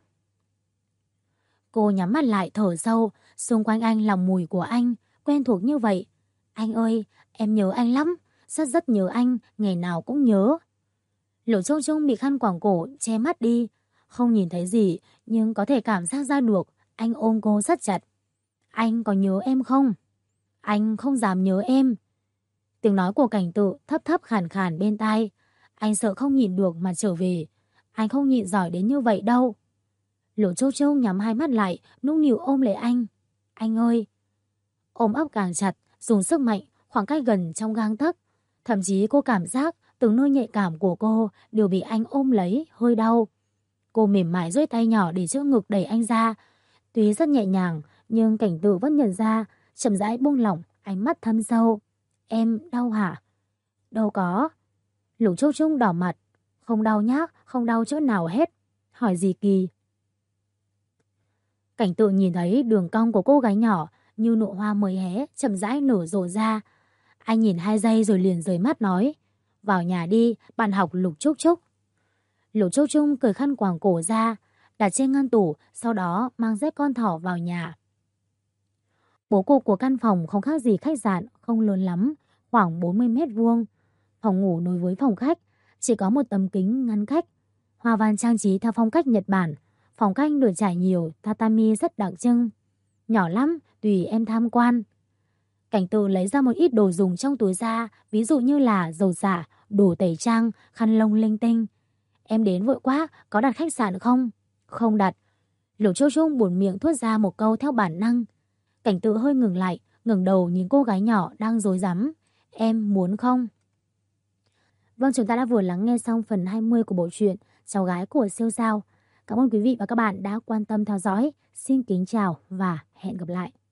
Cô nhắm mắt lại thở sâu, xung quanh anh là mùi của anh, quen thuộc như vậy. Anh ơi, em nhớ anh lắm, rất rất nhớ anh, ngày nào cũng nhớ. Lục Châu Trung bị khăn quàng cổ che mắt đi, không nhìn thấy gì, nhưng có thể cảm giác ra được, anh ôm cô rất chặt. Anh có nhớ em không? Anh không dám nhớ em. Tiếng nói của Cảnh Tự thấp thấp khàn khàn bên tai. Anh sợ không nhịn được mà trở về. Anh không nhịn giỏi đến như vậy đâu. Lục Châu Châu nhắm hai mắt lại, nũng nịu ôm lấy anh. Anh ơi! Ôm ấp càng chặt, dùng sức mạnh, khoảng cách gần trong gang tấc. Thậm chí cô cảm giác từng nơi nhạy cảm của cô đều bị anh ôm lấy, hơi đau. Cô mềm mại duỗi tay nhỏ để trước ngực đẩy anh ra. Tuy rất nhẹ nhàng, nhưng Cảnh Tự vẫn nhận ra, chậm rãi buông lỏng, ánh mắt thâm sâu. Em đau hả? Đâu có. Lục Châu Trung đỏ mặt. Không đau nhá, không đau chỗ nào hết. Hỏi gì kỳ? Cảnh Tự nhìn thấy đường cong của cô gái nhỏ, như nụ hoa mới hé, chậm rãi nở rộ ra. Anh nhìn 2 giây rồi liền rời mắt nói, vào nhà đi, bạn học Lục Trúc Trúc. Lục Trúc Trúc cởi khăn quàng cổ ra, đặt trên ngăn tủ, sau đó mang dép con thỏ vào nhà. Bố cục của căn phòng không khác gì khách sạn, không lớn lắm, khoảng 40 mét vuông. Phòng ngủ nối với phòng khách, chỉ có một tấm kính ngăn cách. Hoa văn trang trí theo phong cách Nhật Bản, phòng khách được trải nhiều, tatami rất đặc trưng. Nhỏ lắm, tùy em tham quan. Cảnh Từ lấy ra một ít đồ dùng trong túi ra, ví dụ như là dầu xả, đồ tẩy trang, khăn lông linh tinh. Em đến vội quá, có đặt khách sạn không? Không đặt. Lục Châu Trung buột miệng thốt ra một câu theo bản năng. Cảnh Tự hơi ngừng lại, ngẩng đầu nhìn cô gái nhỏ đang rối rắm. Em muốn không? Vâng, chúng ta đã vừa lắng nghe xong phần 20 của bộ truyện Cháu gái của siêu sao. Cảm ơn quý vị và các bạn đã quan tâm theo dõi. Xin kính chào và hẹn gặp lại.